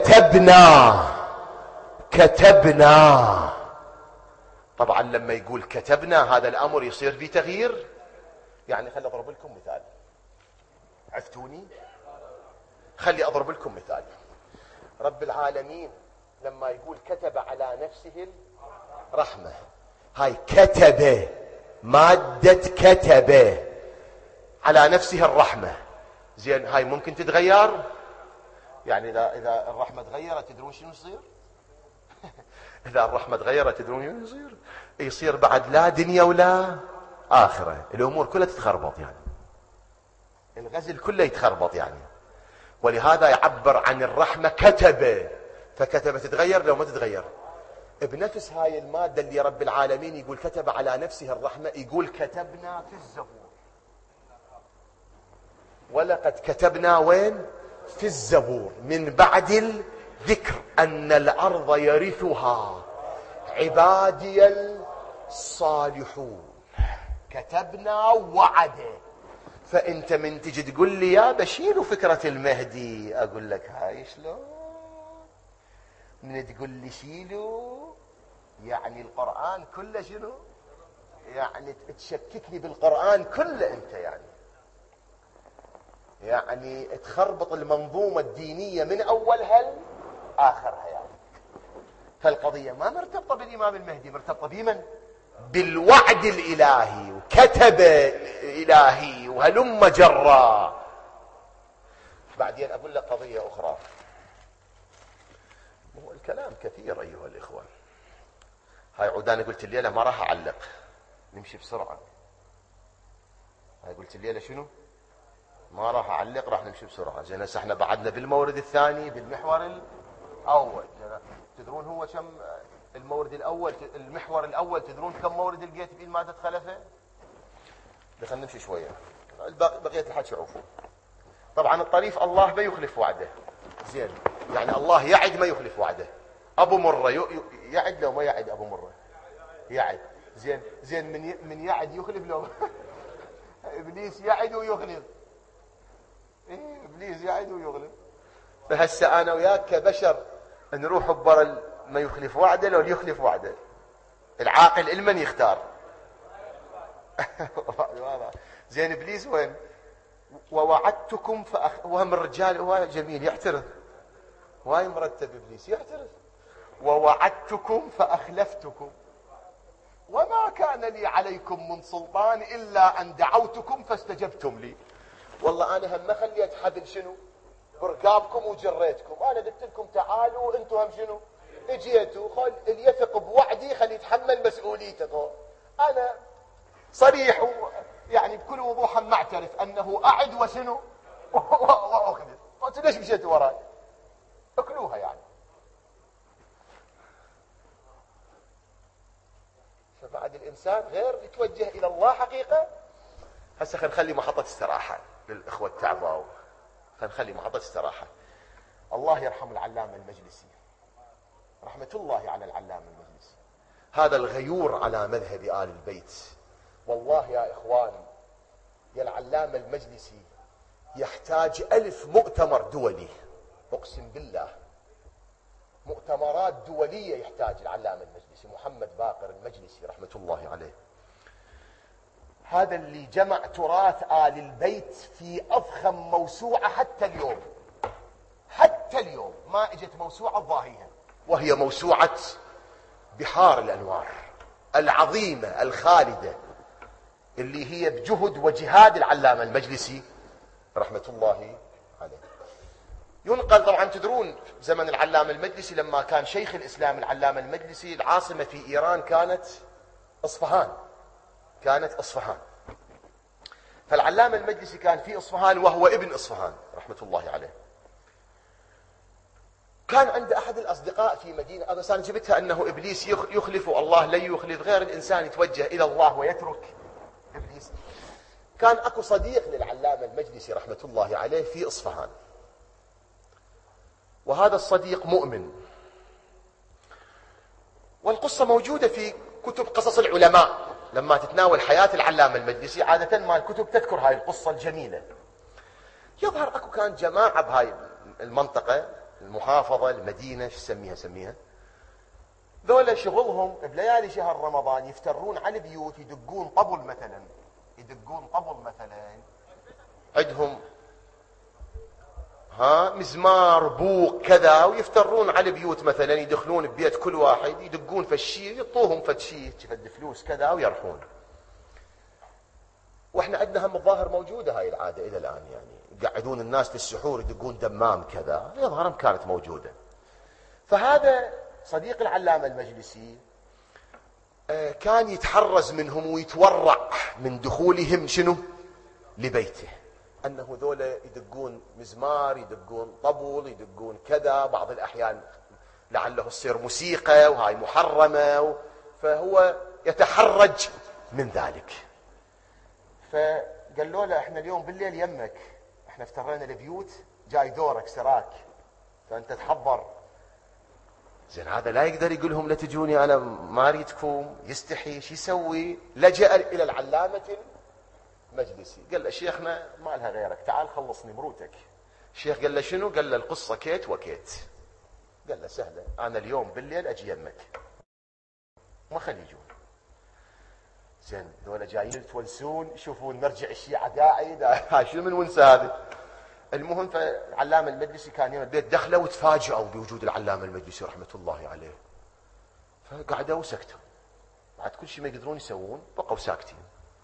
كتبنا. طبعا لما يقول كتبنا هذا الأمر يصير فيه تغيير. يعني خلي أضرب لكم مثال، عفتوني؟ خلي أضرب لكم مثال. رب العالمين لما يقول كتب على نفسه الرحمة، هاي كتب، مادة كتب على نفسه الرحمة، زين هاي ممكن تتغير؟ يعني إذا الرحمة تغيرت تدرون شنو يصير؟ إذا الرحمة تغيرت تدرون شنو يصير؟ يصير بعد لا دنيا ولا آخرة، الأمور كلها تتخربط، يعني الغزل كله يتخربط يعني. ولهذا يعبر عن الرحمة كتب، فكتب تتغير لو ما تتغير. بنفس هاي المادة اللي رب العالمين يقول كتب على نفسه الرحمة، يقول كتبنا في الزبور. ولقد كتبنا وين؟ في الزبور من بعد الذكر أن الأرض يرثها عبادي الصالحون. كتبنا وعده. فأنت من تجي تقول لي يا بشيل فكرة المهدي، أقول لك هاي شلون؟ من تقول لي شيلوا، يعني القرآن كله شنو؟ يعني تشككني بالقرآن كله أنت، يعني تخربط المنظومة الدينية من أولها لآخرها يعني. فالقضية ما مرتبطة بالإمام المهدي، مرتبطة بمن؟ بالوعد الإلهي وكتب إلهي وهلم جرا. بعدين أقول لك قضية أخرى، هو الكلام كثير أيها الإخوان. هاي عوداني قلت الليلة ما راح أعلق، نمشي بسرعة. هاي قلت الليلة شنو؟ ما راح أعلق، راح نمشي بسرعة. زين هسه احنا بعدنا بالمورد الثاني بالمحور الأول. تدرون هو كم المورد الأول؟ المحور الأول تدرون كم مورد لقيت فيه المادة خلفه؟ خلينا نمشي شوية، بقية الحكي عفوا. طبعا الطريف الله ما يخلف وعده، زين يعني الله يعد ما يخلف وعده. أبو مرة يعد لو ما يعد؟ أبو مرة يعد. زين من يعد يخلف لو إبليس يعد ويخلف. إيه إبليس يعد ويخلف. فهسه أنا وياك كبشر نروح ببر ما يخلف وعده لو يخلف وعده. العاقل المن يختار؟ زين إبليس وين؟ ووعدتكم وهم الرجال هو جميل يعترف، واي مرتب إبليس يعترف. ووعدتكم فأخلفتكم وما كان لي عليكم من سلطان إلا أن دعوتكم فاستجبتم لي. والله أنا هم ما خليت حبل شنو برقابكم وجريتكم، أنا قلت لكم تعالوا أنتم هم شنو اجيتوا. خل اللي يثق بوعدي خلي يتحمل مسؤوليته. أنا صريح يعني بكل وضوح معترف أنه أعد وشنو وأخلف. قلت ليش مشيتوا وراي؟ اكلوها يعني. فبعد الإنسان غير يتوجه إلى الله حقيقة. هسه خلينا نخلي محطة استراحة للإخوة التعباو، خلينا نخلي محطة استراحة. الله يرحم العلامة المجلسي، رحمة الله على العلامة المجلسي، هذا الغيور على مذهب آل البيت. والله يا إخواني يا العلامة المجلسي يحتاج 1000 مؤتمر دولي، أقسم بالله مؤتمرات دولية يحتاج العلامة المجلسي محمد باقر المجلسي رحمة الله عليه. هذا اللي جمع تراث آل البيت في أضخم موسوعة حتى اليوم. حتى اليوم ما اجت موسوعة ضاهيها، وهي موسوعة بحار الأنوار العظيمة الخالدة، اللي هي بجهد وجهاد العلامة المجلسي رحمة الله عليه. ينقل طبعا، تدرون زمن العلامة المجلسي لما كان شيخ الإسلام العلامة المجلسي، العاصمة في إيران كانت إصفهان. فالعلامة المجلسي كان في إصفهان وهو ابن إصفهان رحمة الله عليه. كان عند أحد الأصدقاء في مدينة، بس أنا جبتها أنه إبليس يخلف والله لا يخلف، غير الإنسان يتوجه إلى الله ويترك إبليس. كان أكو صديق للعلامة المجلسي رحمة الله عليه في إصفهان، وهذا الصديق مؤمن، والقصة موجودة في كتب قصص العلماء. لما تتناول حياة العلامة المجلسي عادة ما الكتب تذكر هاي القصة الجميلة. يظهر أكو كان جماعة بهاي المنطقة، المحافظة، المدينة، شو سميها، ذولا شغلهم بليالي شهر رمضان يفترون على البيوت، يدقون طبل مثلا، عندهم مزمار بوق كذا، ويفترون على البيوت مثلا، يدخلون ببيت كل واحد يدقون فشي، يعطوهم فشي فد فلوس كذا ويرحون. واحنا عندنا هم الظاهر موجودة هاي العادة الى الان، يعني يقعدون الناس للسحور يدقون دمام كذا، يظهر كانت موجودة. فهذا صديق العلامة المجلسي كان يتحرز منهم ويتورع من دخولهم شنو لبيته، أنه ذولا يدقون مزمار، يدقون طبل، يدقون كذا، بعض الأحيان لعله تصير موسيقى وهاي محرمة، فهو يتحرج من ذلك. فقالوا له احنا اليوم بالليل يمك، احنا افترينا البيوت، جاي دورك سراك، فأنت تحضر. زين هذا لا يقدر يقول لهم لا تجوني أنا ما أريدكم، يستحي، شو يسوي؟ لجأ إلى العلامة مجلسي، قال له شيخنا ما لها غيرك، تعال خلصني مروتك. الشيخ قال له شنو؟ قال له القصة كيت وكيت. قال له سهلة، أنا اليوم بالليل أجي يمك، ما خلي يجون. زين ذولا جايين يتونسون، يشوفون مرجع الشيعة داعي شنو من ونسة هذه. المهم فالعلامة المجلسي كان يوم البيت دخلوا وتفاجئوا بوجود العلامة المجلسي رحمة الله عليه، فقعدوا وسكتوا، بعد كل شيء ما يقدرون يسوون بقوا ساكتين.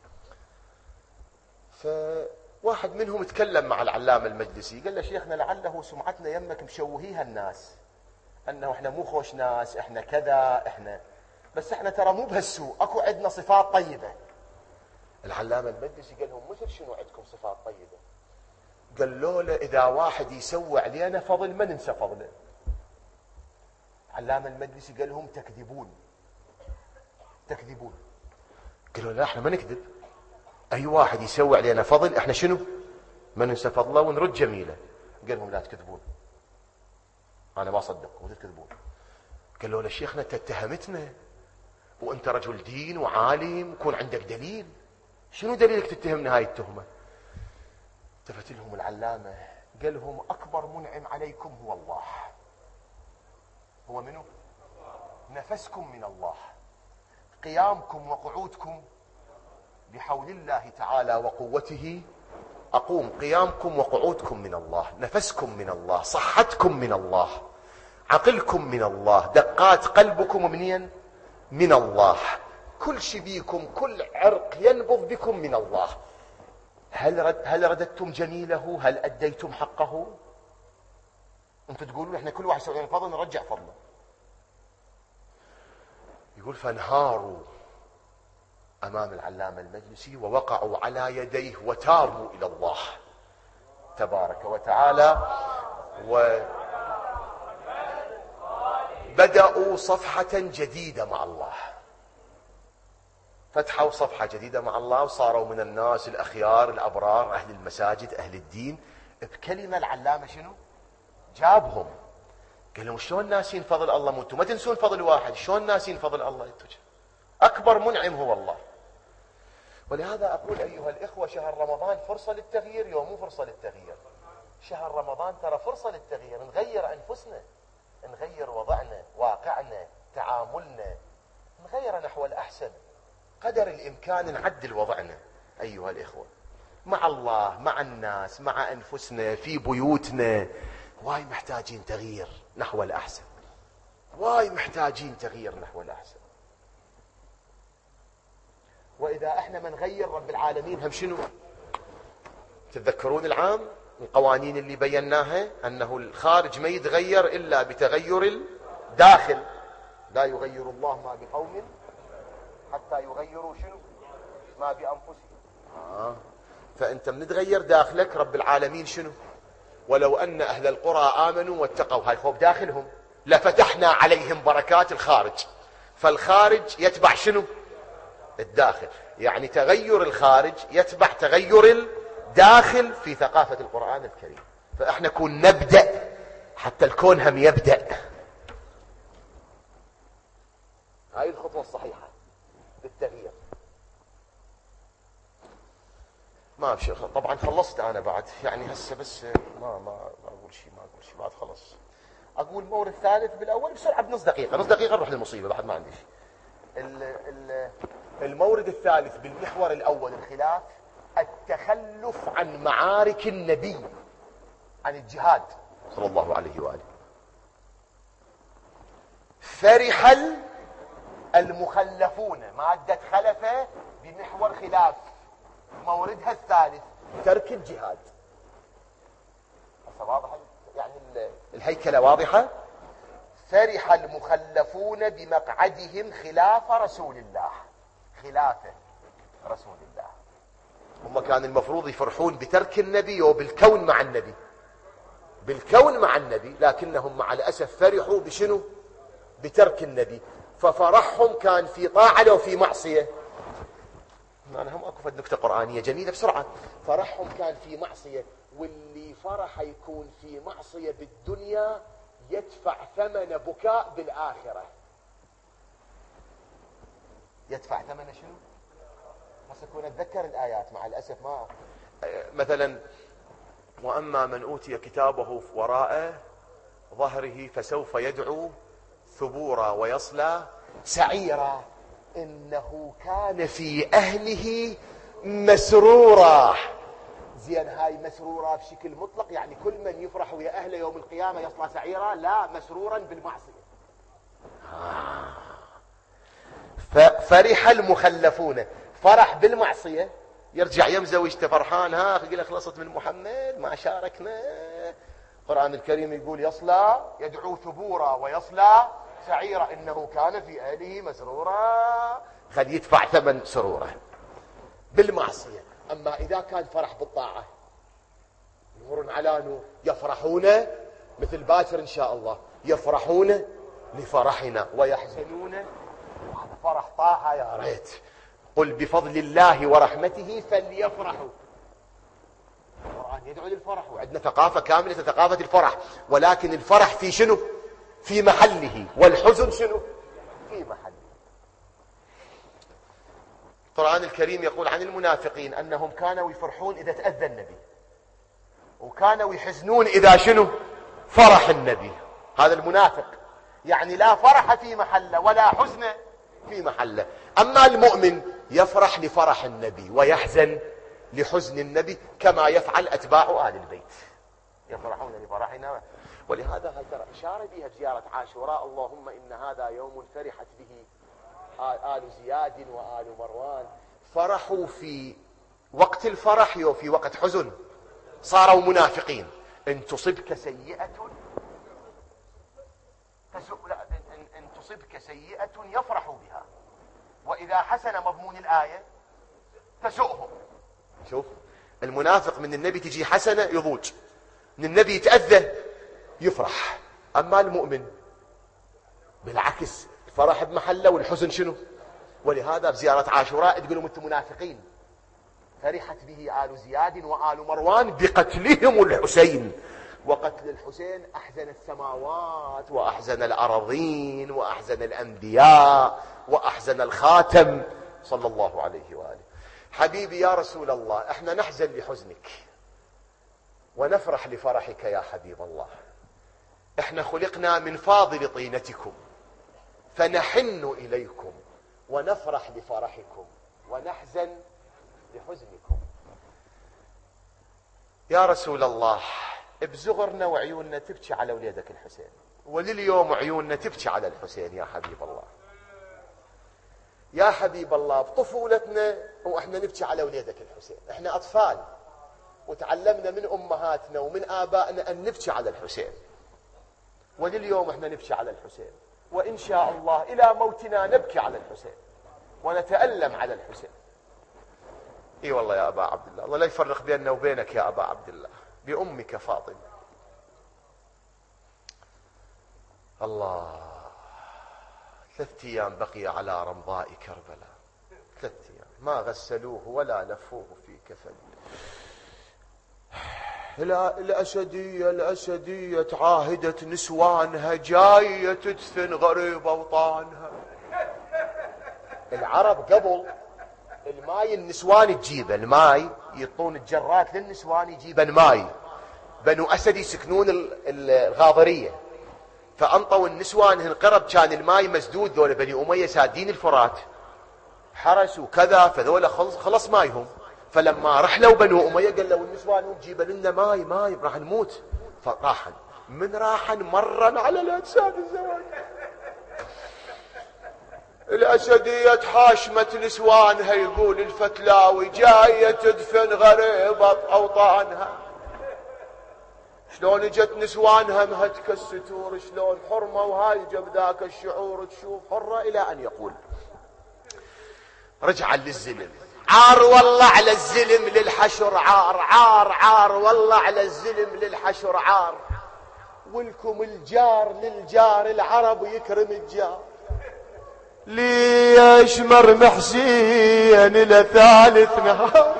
فواحد منهم تكلم مع العلامة المجلسي، قال له شيخنا لعله سمعتنا يمك مشوهيها الناس، انه احنا مو خوش ناس، احنا كذا، احنا بس احنا ترى مو بهالسوء، اكو عندنا صفات طيبة. العلامة المجلسي قال لهم مثل شنو عندكم صفات طيبة؟ قالوا له اذا واحد يسوي علينا فضل ما ننسى فضله. العلامة المجلسي قال لهم تكذبون. قالوا لا احنا ما نكذب، اي واحد يسوي علينا فضل احنا شنو ما ننسى فضله ونرد جميله. قال لهم لا تكذبون، انا ما صدقكم وتكذبون. قالوا له شيخنا انت اتهمتنا وانت رجل دين وعالم، يكون عندك دليل، شنو دليلك تتهمنا هاي التهمه؟ التفت لهم العلامه قال لهم اكبر منعم عليكم هو الله. هو منو؟ نفسكم من الله، قيامكم وقعودكم بحول الله تعالى وقوته أقوم، قيامكم وقعودكم من الله، نفسكم من الله، صحتكم من الله، عقلكم من الله، دقات قلبكم منين؟ من الله، كل شيء بيكم، كل عرق ينبض بكم من الله. هل رددتم جميله؟ هل أديتم حقه؟ أنتم تقولون إحنا كل واحد يسوي فضل نرجع فضله. يقول فانهاروا أمام العلامة المجلسي ووقعوا على يديه وتابوا إلى الله تبارك وتعالى، وبدأوا صفحة جديدة مع الله، فتحوا صفحة جديدة مع الله، وصاروا من الناس الأخيار الأبرار، أهل المساجد، أهل الدين. بكلمة العلامة شنو؟ جابهم، قال لهم شلون ناسين فضل الله؟ انتم ما تنسون فضل واحد، شلون ناسين فضل الله؟ أكبر منعم هو الله. ولهذا أقول أيها الإخوة شهر رمضان فرصة للتغيير، يوم مو فرصة للتغيير. شهر رمضان ترى فرصة للتغيير، نغير أنفسنا، نغير وضعنا، واقعنا، تعاملنا، نغير نحو الأحسن قدر الإمكان، نعدل وضعنا أيها الإخوة مع الله، مع الناس، مع أنفسنا، في بيوتنا. واي محتاجين تغيير نحو الأحسن، واي محتاجين تغيير نحو الأحسن. وإذا احنا ما نغير رب العالمين هم شنو؟ تتذكرون العام القوانين اللي بيناها أنه الخارج ما يتغير إلا بتغير الداخل. لا يغير الله ما بقوم حتى يغيروا شنو؟ ما بأنفسهم. فأنت من تغير داخلك رب العالمين شنو؟ ولو أن أهل القرى آمنوا واتقوا، هاي خوف داخلهم، لفتحنا عليهم بركات الخارج. فالخارج يتبع شنو؟ الداخل. يعني تغير الخارج يتبع تغير الداخل في ثقافة القرآن الكريم. فإحنا كون نبدأ حتى الكون هم يبدأ. هاي الخطوة الصحيحة بالتغيير. ما بشي. طبعا خلصت أنا بعد، يعني هسه بس ما أقول شيء بعد خلص. أقول مورد ثالث بالأول بسرعة بنص دقيقة، نص دقيقة نروح للمصيبة، بعد ما عندي شيء. المورد الثالث بالمحور الأول الخلاف التخلف عن معارك النبي، عن الجهاد صلى الله عليه وآله. فرح المخلفون، مادة خلفة بمحور خلاف، موردها الثالث ترك الجهاد. واضحة يعني الهيكلة واضحة. فرح المخلفون بمقعدهم خلاف رسول الله، خلافه رسول الله. هم كان المفروض يفرحون بترك النبي وبالكون مع النبي، بالكون مع النبي، لكنهم مع الأسف فرحوا بشنو؟ بترك النبي. ففرحهم كان في طاعة لو في معصية. أنا هم أكو نكتة قرآنية جميلة بسرعة. فرحهم كان في معصية، واللي فرح يكون في معصية بالدنيا يدفع ثمن بكاء بالآخرة. يدفع ثمن شنو؟ بس أكون أتذكر الآيات مع الأسف ما مثلا وأما من أوتي كتابه وراء ظهره فسوف يدعو ثبورا ويصلى سعيرا إنه كان في أهله مسرورا. زين، هاي مسرورا بشكل مطلق، يعني كل من يفرح ويا أهله يوم القيامة يصلى سعيرا؟ لا، مسرورا بالمعصية. ففرح المخلفون، فرح بالمعصية، يرجع يمزوج فرحان، ها قل خلصت من محمد ما شاركنا. القرآن الكريم يقول يصلى، يدعو ثبورا ويصلى سعيرا إنه كان في أهله مسرورا، خل يدفع ثمن سروره بالمعصية. أما إذا كان فرح بالطاعة، نور على نور، يفرحون مثل باكر إن شاء الله، يفرحون لفرحنا ويحزنون. هذا فرح طاعة يا ريت. قل بفضل الله ورحمته فليفرحوا. القرآن يدعو للفرح، وعندنا ثقافة كاملة ثقافة الفرح، ولكن الفرح في شنو؟ في محله، والحزن شنو؟ في محله. القرآن الكريم يقول عن المنافقين أنهم كانوا يفرحون إذا تأذى النبي، وكانوا يحزنون إذا شنو؟ فرح النبي. هذا المنافق، يعني لا فرح في محله ولا حزن في محله. أما المؤمن يفرح لفرح النبي ويحزن لحزن النبي، كما يفعل أتباع آل البيت، يفرحون لفرحنا. ولهذا هل ترى إشارة بها زيارة عاشوراء، اللهم إن هذا يوم فرحت به آل زياد وآل مروان. فرحوا في وقت الفرح وفي وقت حزن، صاروا منافقين. إن تصبك سيئة إن تصبك سيئة يفرحوا بها، وإذا حسن مضمون الآية تسؤهم. شوف المنافق من النبي تجي حسنة يضوج، من النبي يتأذى يفرح. أما المؤمن بالعكس، الفرح بمحله والحزن شنو؟ ولهذا بزيارة عاشوراء تقولوا انتم منافقين. فرحت به آل زياد وآل مروان بقتلهم الحسين، وقتل الحسين أحزن السماوات وأحزن الأراضين وأحزن الأنبياء وأحزن الخاتم صلى الله عليه وآله. حبيبي يا رسول الله، احنا نحزن لحزنك ونفرح لفرحك يا حبيب الله. احنا خلقنا من فاضل طينتكم، فنحن إليكم ونفرح لفرحكم ونحزن لحزنكم. يا رسول الله، بزغرنا وعيوننا تبكي على وليدك الحسين، ولليوم عيوننا تبكي على الحسين يا حبيب الله. يا حبيب الله، بطفولتنا واحنا نبكي على وليدك الحسين، احنا اطفال وتعلمنا من امهاتنا ومن ابائنا ان نبكي على الحسين، ولليوم احنا نبكي على الحسين، وان شاء الله الى موتنا نبكي على الحسين ونتألم على الحسين. اي والله يا ابا عبد الله، الله لا يفرق بيننا وبينك يا ابا عبد الله بامك فاطمه. الله، 3 أيام بقي على رمضاء كربلاء، 3 أيام ما غسلوه ولا لفوه في كفن. الأسدية تعاهدت نسوانها جاية تدفن غريب أوطانها. العرب قبل الماي النسوان تجيبه، الماي يطون الجرات للنسوان يجيبن ماي. بنو أسد يسكنون الغاضرية، فأنطوا النسوان هنقرب كان الماي مسدود، ذولا بني أمية سادين الفرات حرسوا كذا، فذولا خلص مايهم. فلما رحلوا بنو أمية قالوا النسوان جيبوا لنا ماي راح نموت. فراحن من راحن مرا على الأجساد الزواج. الأسدية حاشمت نسوانها، يقول الفتلاوي جاية تدفن غريبة أوطانها. شلون اجت نسوانها مهتك الستور، شلون حرمة وهايجة بذاك الشعور تشوف حرة، إلى أن يقول رجعا للزلم. عار والله على الزلم للحشر عار والله على الزلم للحشر عار. ولكم الجار للجار، العرب يكرم الجار. ليش مرمى حسين لثالث نهار،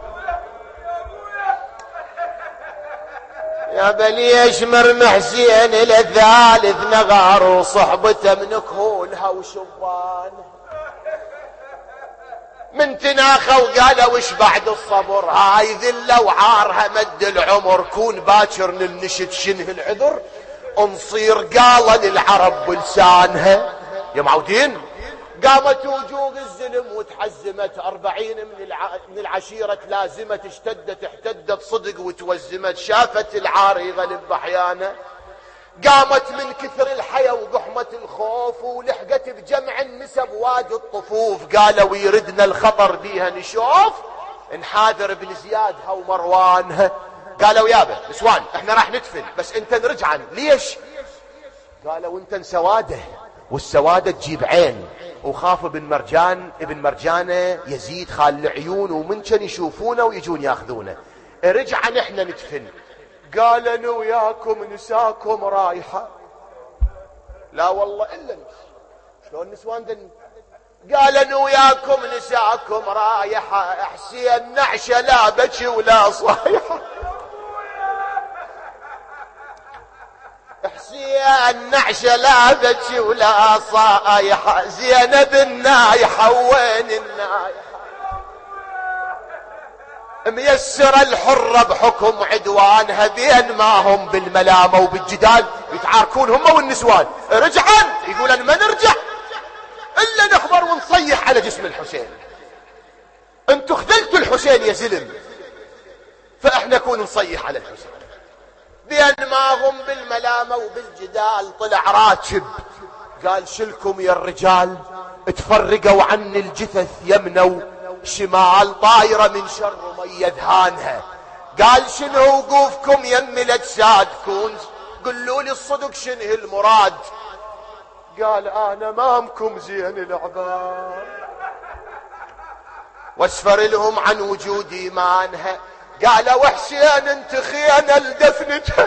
يا بليش مرمى حسين لثالث نغار، وصحبته من كهولها وشبانه من تناخه وقالوا وش بعد الصبر، هاي ذله وعارها مد العمر، كون باكر ننشد شنه العذر، نصير قاله للعرب بلسانها. يا معودين، قامت وجوه الزلم وتحزمت، 40 من العشيرة لازمت، اشتدت احتدت صدق وتوزمت، شافت العار يغلب بحيانه، قامت من كثر الحيا وقحمة الخوف، ولحقت بجمع النسب وادي الطفوف، قالوا يردنا الخطر بيها نشوف، انحاذر بن زيادها ومروانها. قالوا يابا نسوان احنا راح ندفن، بس انت نرجعن. ليش؟ قالوا انت سواده، والسوادة تجيب عين، وخاف ابن مرجانة يزيد خال العيون، ومن كان يشوفونه ويجون ياخذونه. رجعن احنا ندفن. قال انا وياكم نساكم رايحة. لا والله الا شلون نسوان دن. قال انا وياكم نساكم رايحة، حسين نعشة لا بكي ولا صايحة، حسين نعشة لا بكي ولا صايحة، زينب النايحة وين النايحة، ميسر الحرة بحكم عدوانها، بين ما هم بالملامة وبالجدال يتعاركون هم والنسوان. رجعان يقول أنا ما نرجع إلا نخبر ونصيح على جسم الحسين. انتوا خذلتوا الحسين يا زلم، فاحنا نكون نصيح على الحسين. بين ما هم بالملامة وبالجدال طلع راكب، قال شلكم يا الرجال، تفرقوا عن الجثث يمنوا شمال، طايرة من شر مي ذهانها. قال شنو وقوفكم يم الاجساد، كون قلوا لي الصدق شنه المراد. قال انا امامكم زين العباد، واسفر لهم عن وجود ايمانها. قال وحسين انت خيانة لدفنتها.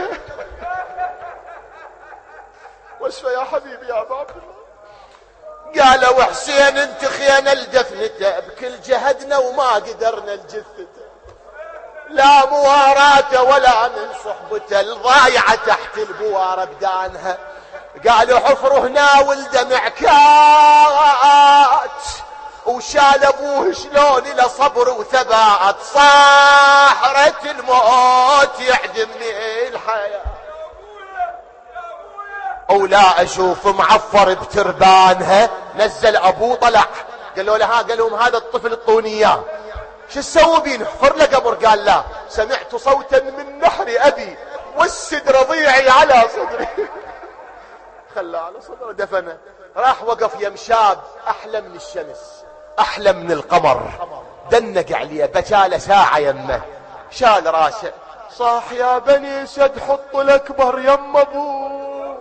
واسفى يا حبيبي يا باب الله. قال وحسين انت خيانة لدفنته، بكل جهدنا وما قدرنا لجثته، لا مواراته ولا من صحبته، الضايعة تحت البوار بدانها. قالوا حفر هنا والدمع كات، وشال ابوه شلون الى صبر وثبات، صاحرة الموت يعدمني الحياة. او لا اشوف معفر بتربانها. نزل ابوه طلع قالوا له قال لهم هذا الطفل اعطوني اياه، شو تسوي بيه؟ نحفر له قبر. قال لا، سمعت صوتا من نحر ابي والسد رضيعي على صدري. خلاه على صدره دفنه. راح وقف يم شاب احلى من الشمس احلى من القمر، دنق عليه بكاله ساعه يمه، شال راسه صاح يا بني سد حط الاكبر يم ابوه،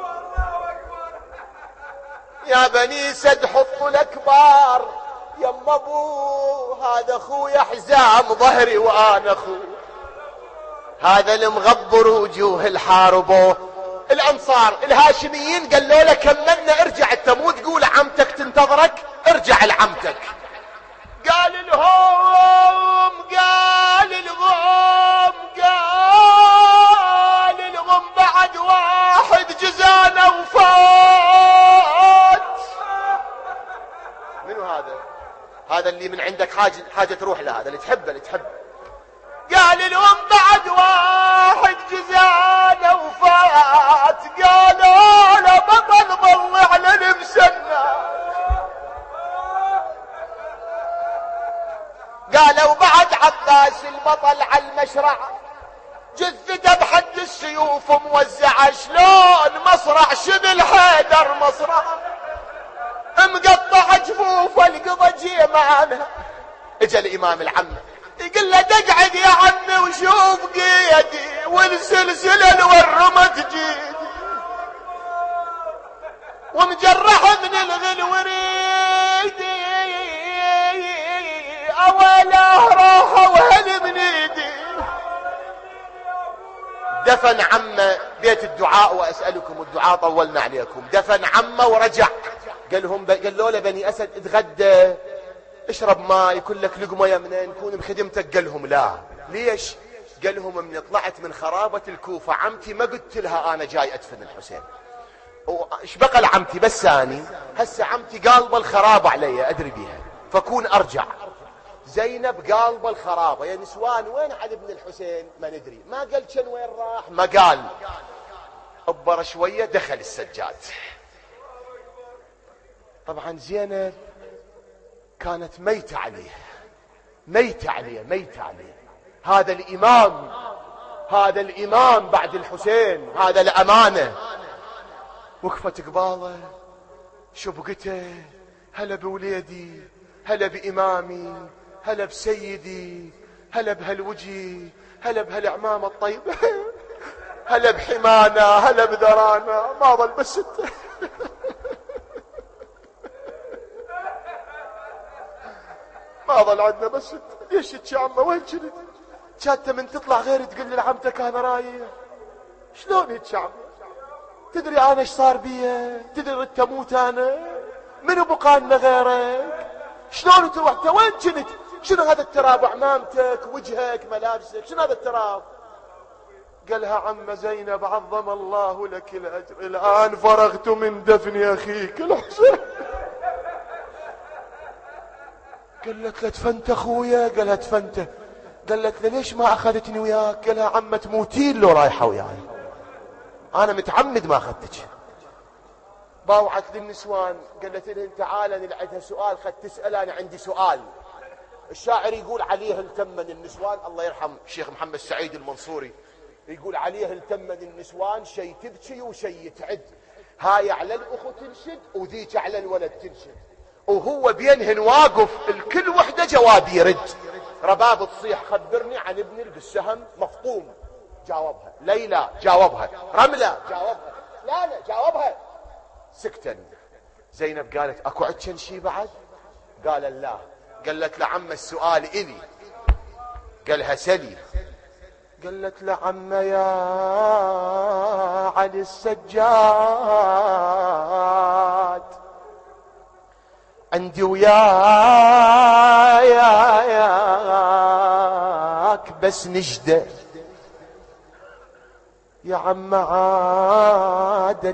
يا بني سد حط الاكبر يم ابوه، هذا اخويا حزام ظهري وانا اخوه، هذا المغبر وجوه الحاربوه. الانصار الهاشميين قالوا له كملنا ارجع، انت مو تقول عمتك تنتظرك، ارجع لعمتك. قال لهم بعد واحد جزانا وفات. منو هذا؟ هذا اللي من عندك حاجة تروح له، هذا اللي تحبه قال لهم بعد واحد جزانا وفات. قالوا له بطل ضلع لنا مسنى. قالوا بعد عباس البطل على المشرع، جثته بحد السيوف موزعه، شلون مصرع شبل حيدر مصرع، مقطع جفوف القضى جيمانه. اجا الامام العم يقول له تقعد يا عمي وشوف قيدي والسلسله الورمت جيدي، ومجرح من الغل وريدي، اوله راحه وهل من ايدي. دفن عمه بيت الدعاء، واسالكم الدعاء طولنا عليكم. دفن عمه ورجع قالوا له بني اسد اتغدى اشرب ماء، يكون لك لقمه يا منين نكون بخدمتك. قال لهم لا. ليش؟ قال لهم من طلعت من خرابه الكوفه عمتي ما قلت لها انا جاي ادفن الحسين، ايش بقى لعمتي بس اني هسه عمتي قالبه الخرابه علي ادري بيها فكون ارجع. زينب قالبه الخرابه، يا نسوان وين علي بن الحسين؟ ما ندري. ما قال كان وين راح؟ ما قال. ابر شويه دخل السجاد. طبعا زينب كانت ميتة عليه. هذا الإمام بعد الحسين، هذا الأمانة. وقفت قباله شبقته، هلا بوليدي، هلا بإمامي، هلا بسيدي، هلا بهالوجي، هلا بهالعمامة الطيبة، هلا بحمانا، هلا بدرانا. ما ظل بس ما ظل عندنا بس ليش يا عمه وين كنت؟ كانت من تطلع غير تقول لعمتك انا رايح. شلون هيك يا عمي؟ تدري انا ايش صار بي؟ تدري انت موت انا؟ منو بقى لنا غيرك؟ شلون تروح انت وين كنت؟ شنو هذا التراب؟ عمامتك، وجهك، ملابسك، شنو هذا التراب؟ قالها عم زينب عظم الله لك الاجر، الان فرغت من دفن اخيك الحسين. قالت له دفنت اخويا؟ قالها دفنته. قالت له ليش ما اخذتني وياك؟ قالها عمه تموتين لو رايحه وياي، انا متعمد ما اخذتك. باوعت للنسوان قالت لهم تعال نلعبها سؤال، خد تسال انا عندي سؤال. الشاعر يقول عليه التمن النسوان، الله يرحم الشيخ محمد سعيد المنصوري، يقول عليه التمن النسوان، شي تبكي وشي تعد، هاي على الاخو تنشد وذيك على الولد تنشد، وهو بينهن واقف الكل وحده جواب يرد. رباب تصيح خبرني عن ابني بالسهم مفطوم، جاوبها. ليلى جاوبها. رملة جاوبها. لا جاوبها. سكتن. زينب قالت اكو عدشن شي بعد؟ قال لا. قالت لعم السؤال إلي. قالها سلي. قالت لعم يا علي السجاد عندي وياك بس نجدة يا عم، عادة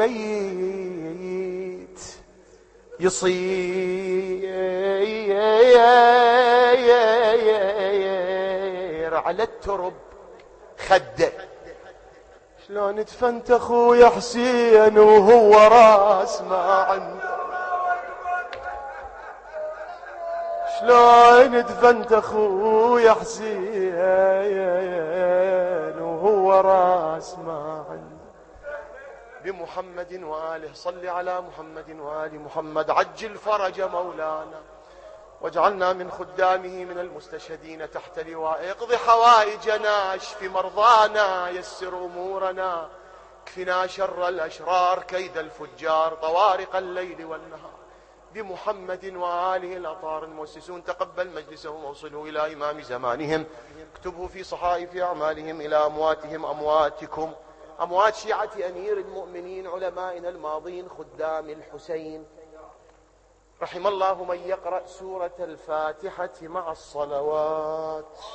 الميت يصير على الترب خده. شلون دفنت اخويا حسين وهو راس ما عنده، شلون دفنت اخويا حسين وهو راس ما عنده. بمحمد وآله، صل على محمد وآل محمد، عجل فرج مولانا واجعلنا من خدامه من المستشهدين تحت لوائه. اقض حوائجنا، اشف مرضانا، يسر امورنا، اكفنا شر الاشرار، كيد الفجار، طوارق الليل والنهار. بمحمد وآله الأطهار المؤسسون، تقبل مجلسهم ووصله إلى إمام زمانهم، اكتبه في صحائف أعمالهم إلى أمواتهم أمواتكم، أموات شيعة أمير المؤمنين علمائنا الماضين خدام الحسين. رحم الله من يقرأ سورة الفاتحة مع الصلوات.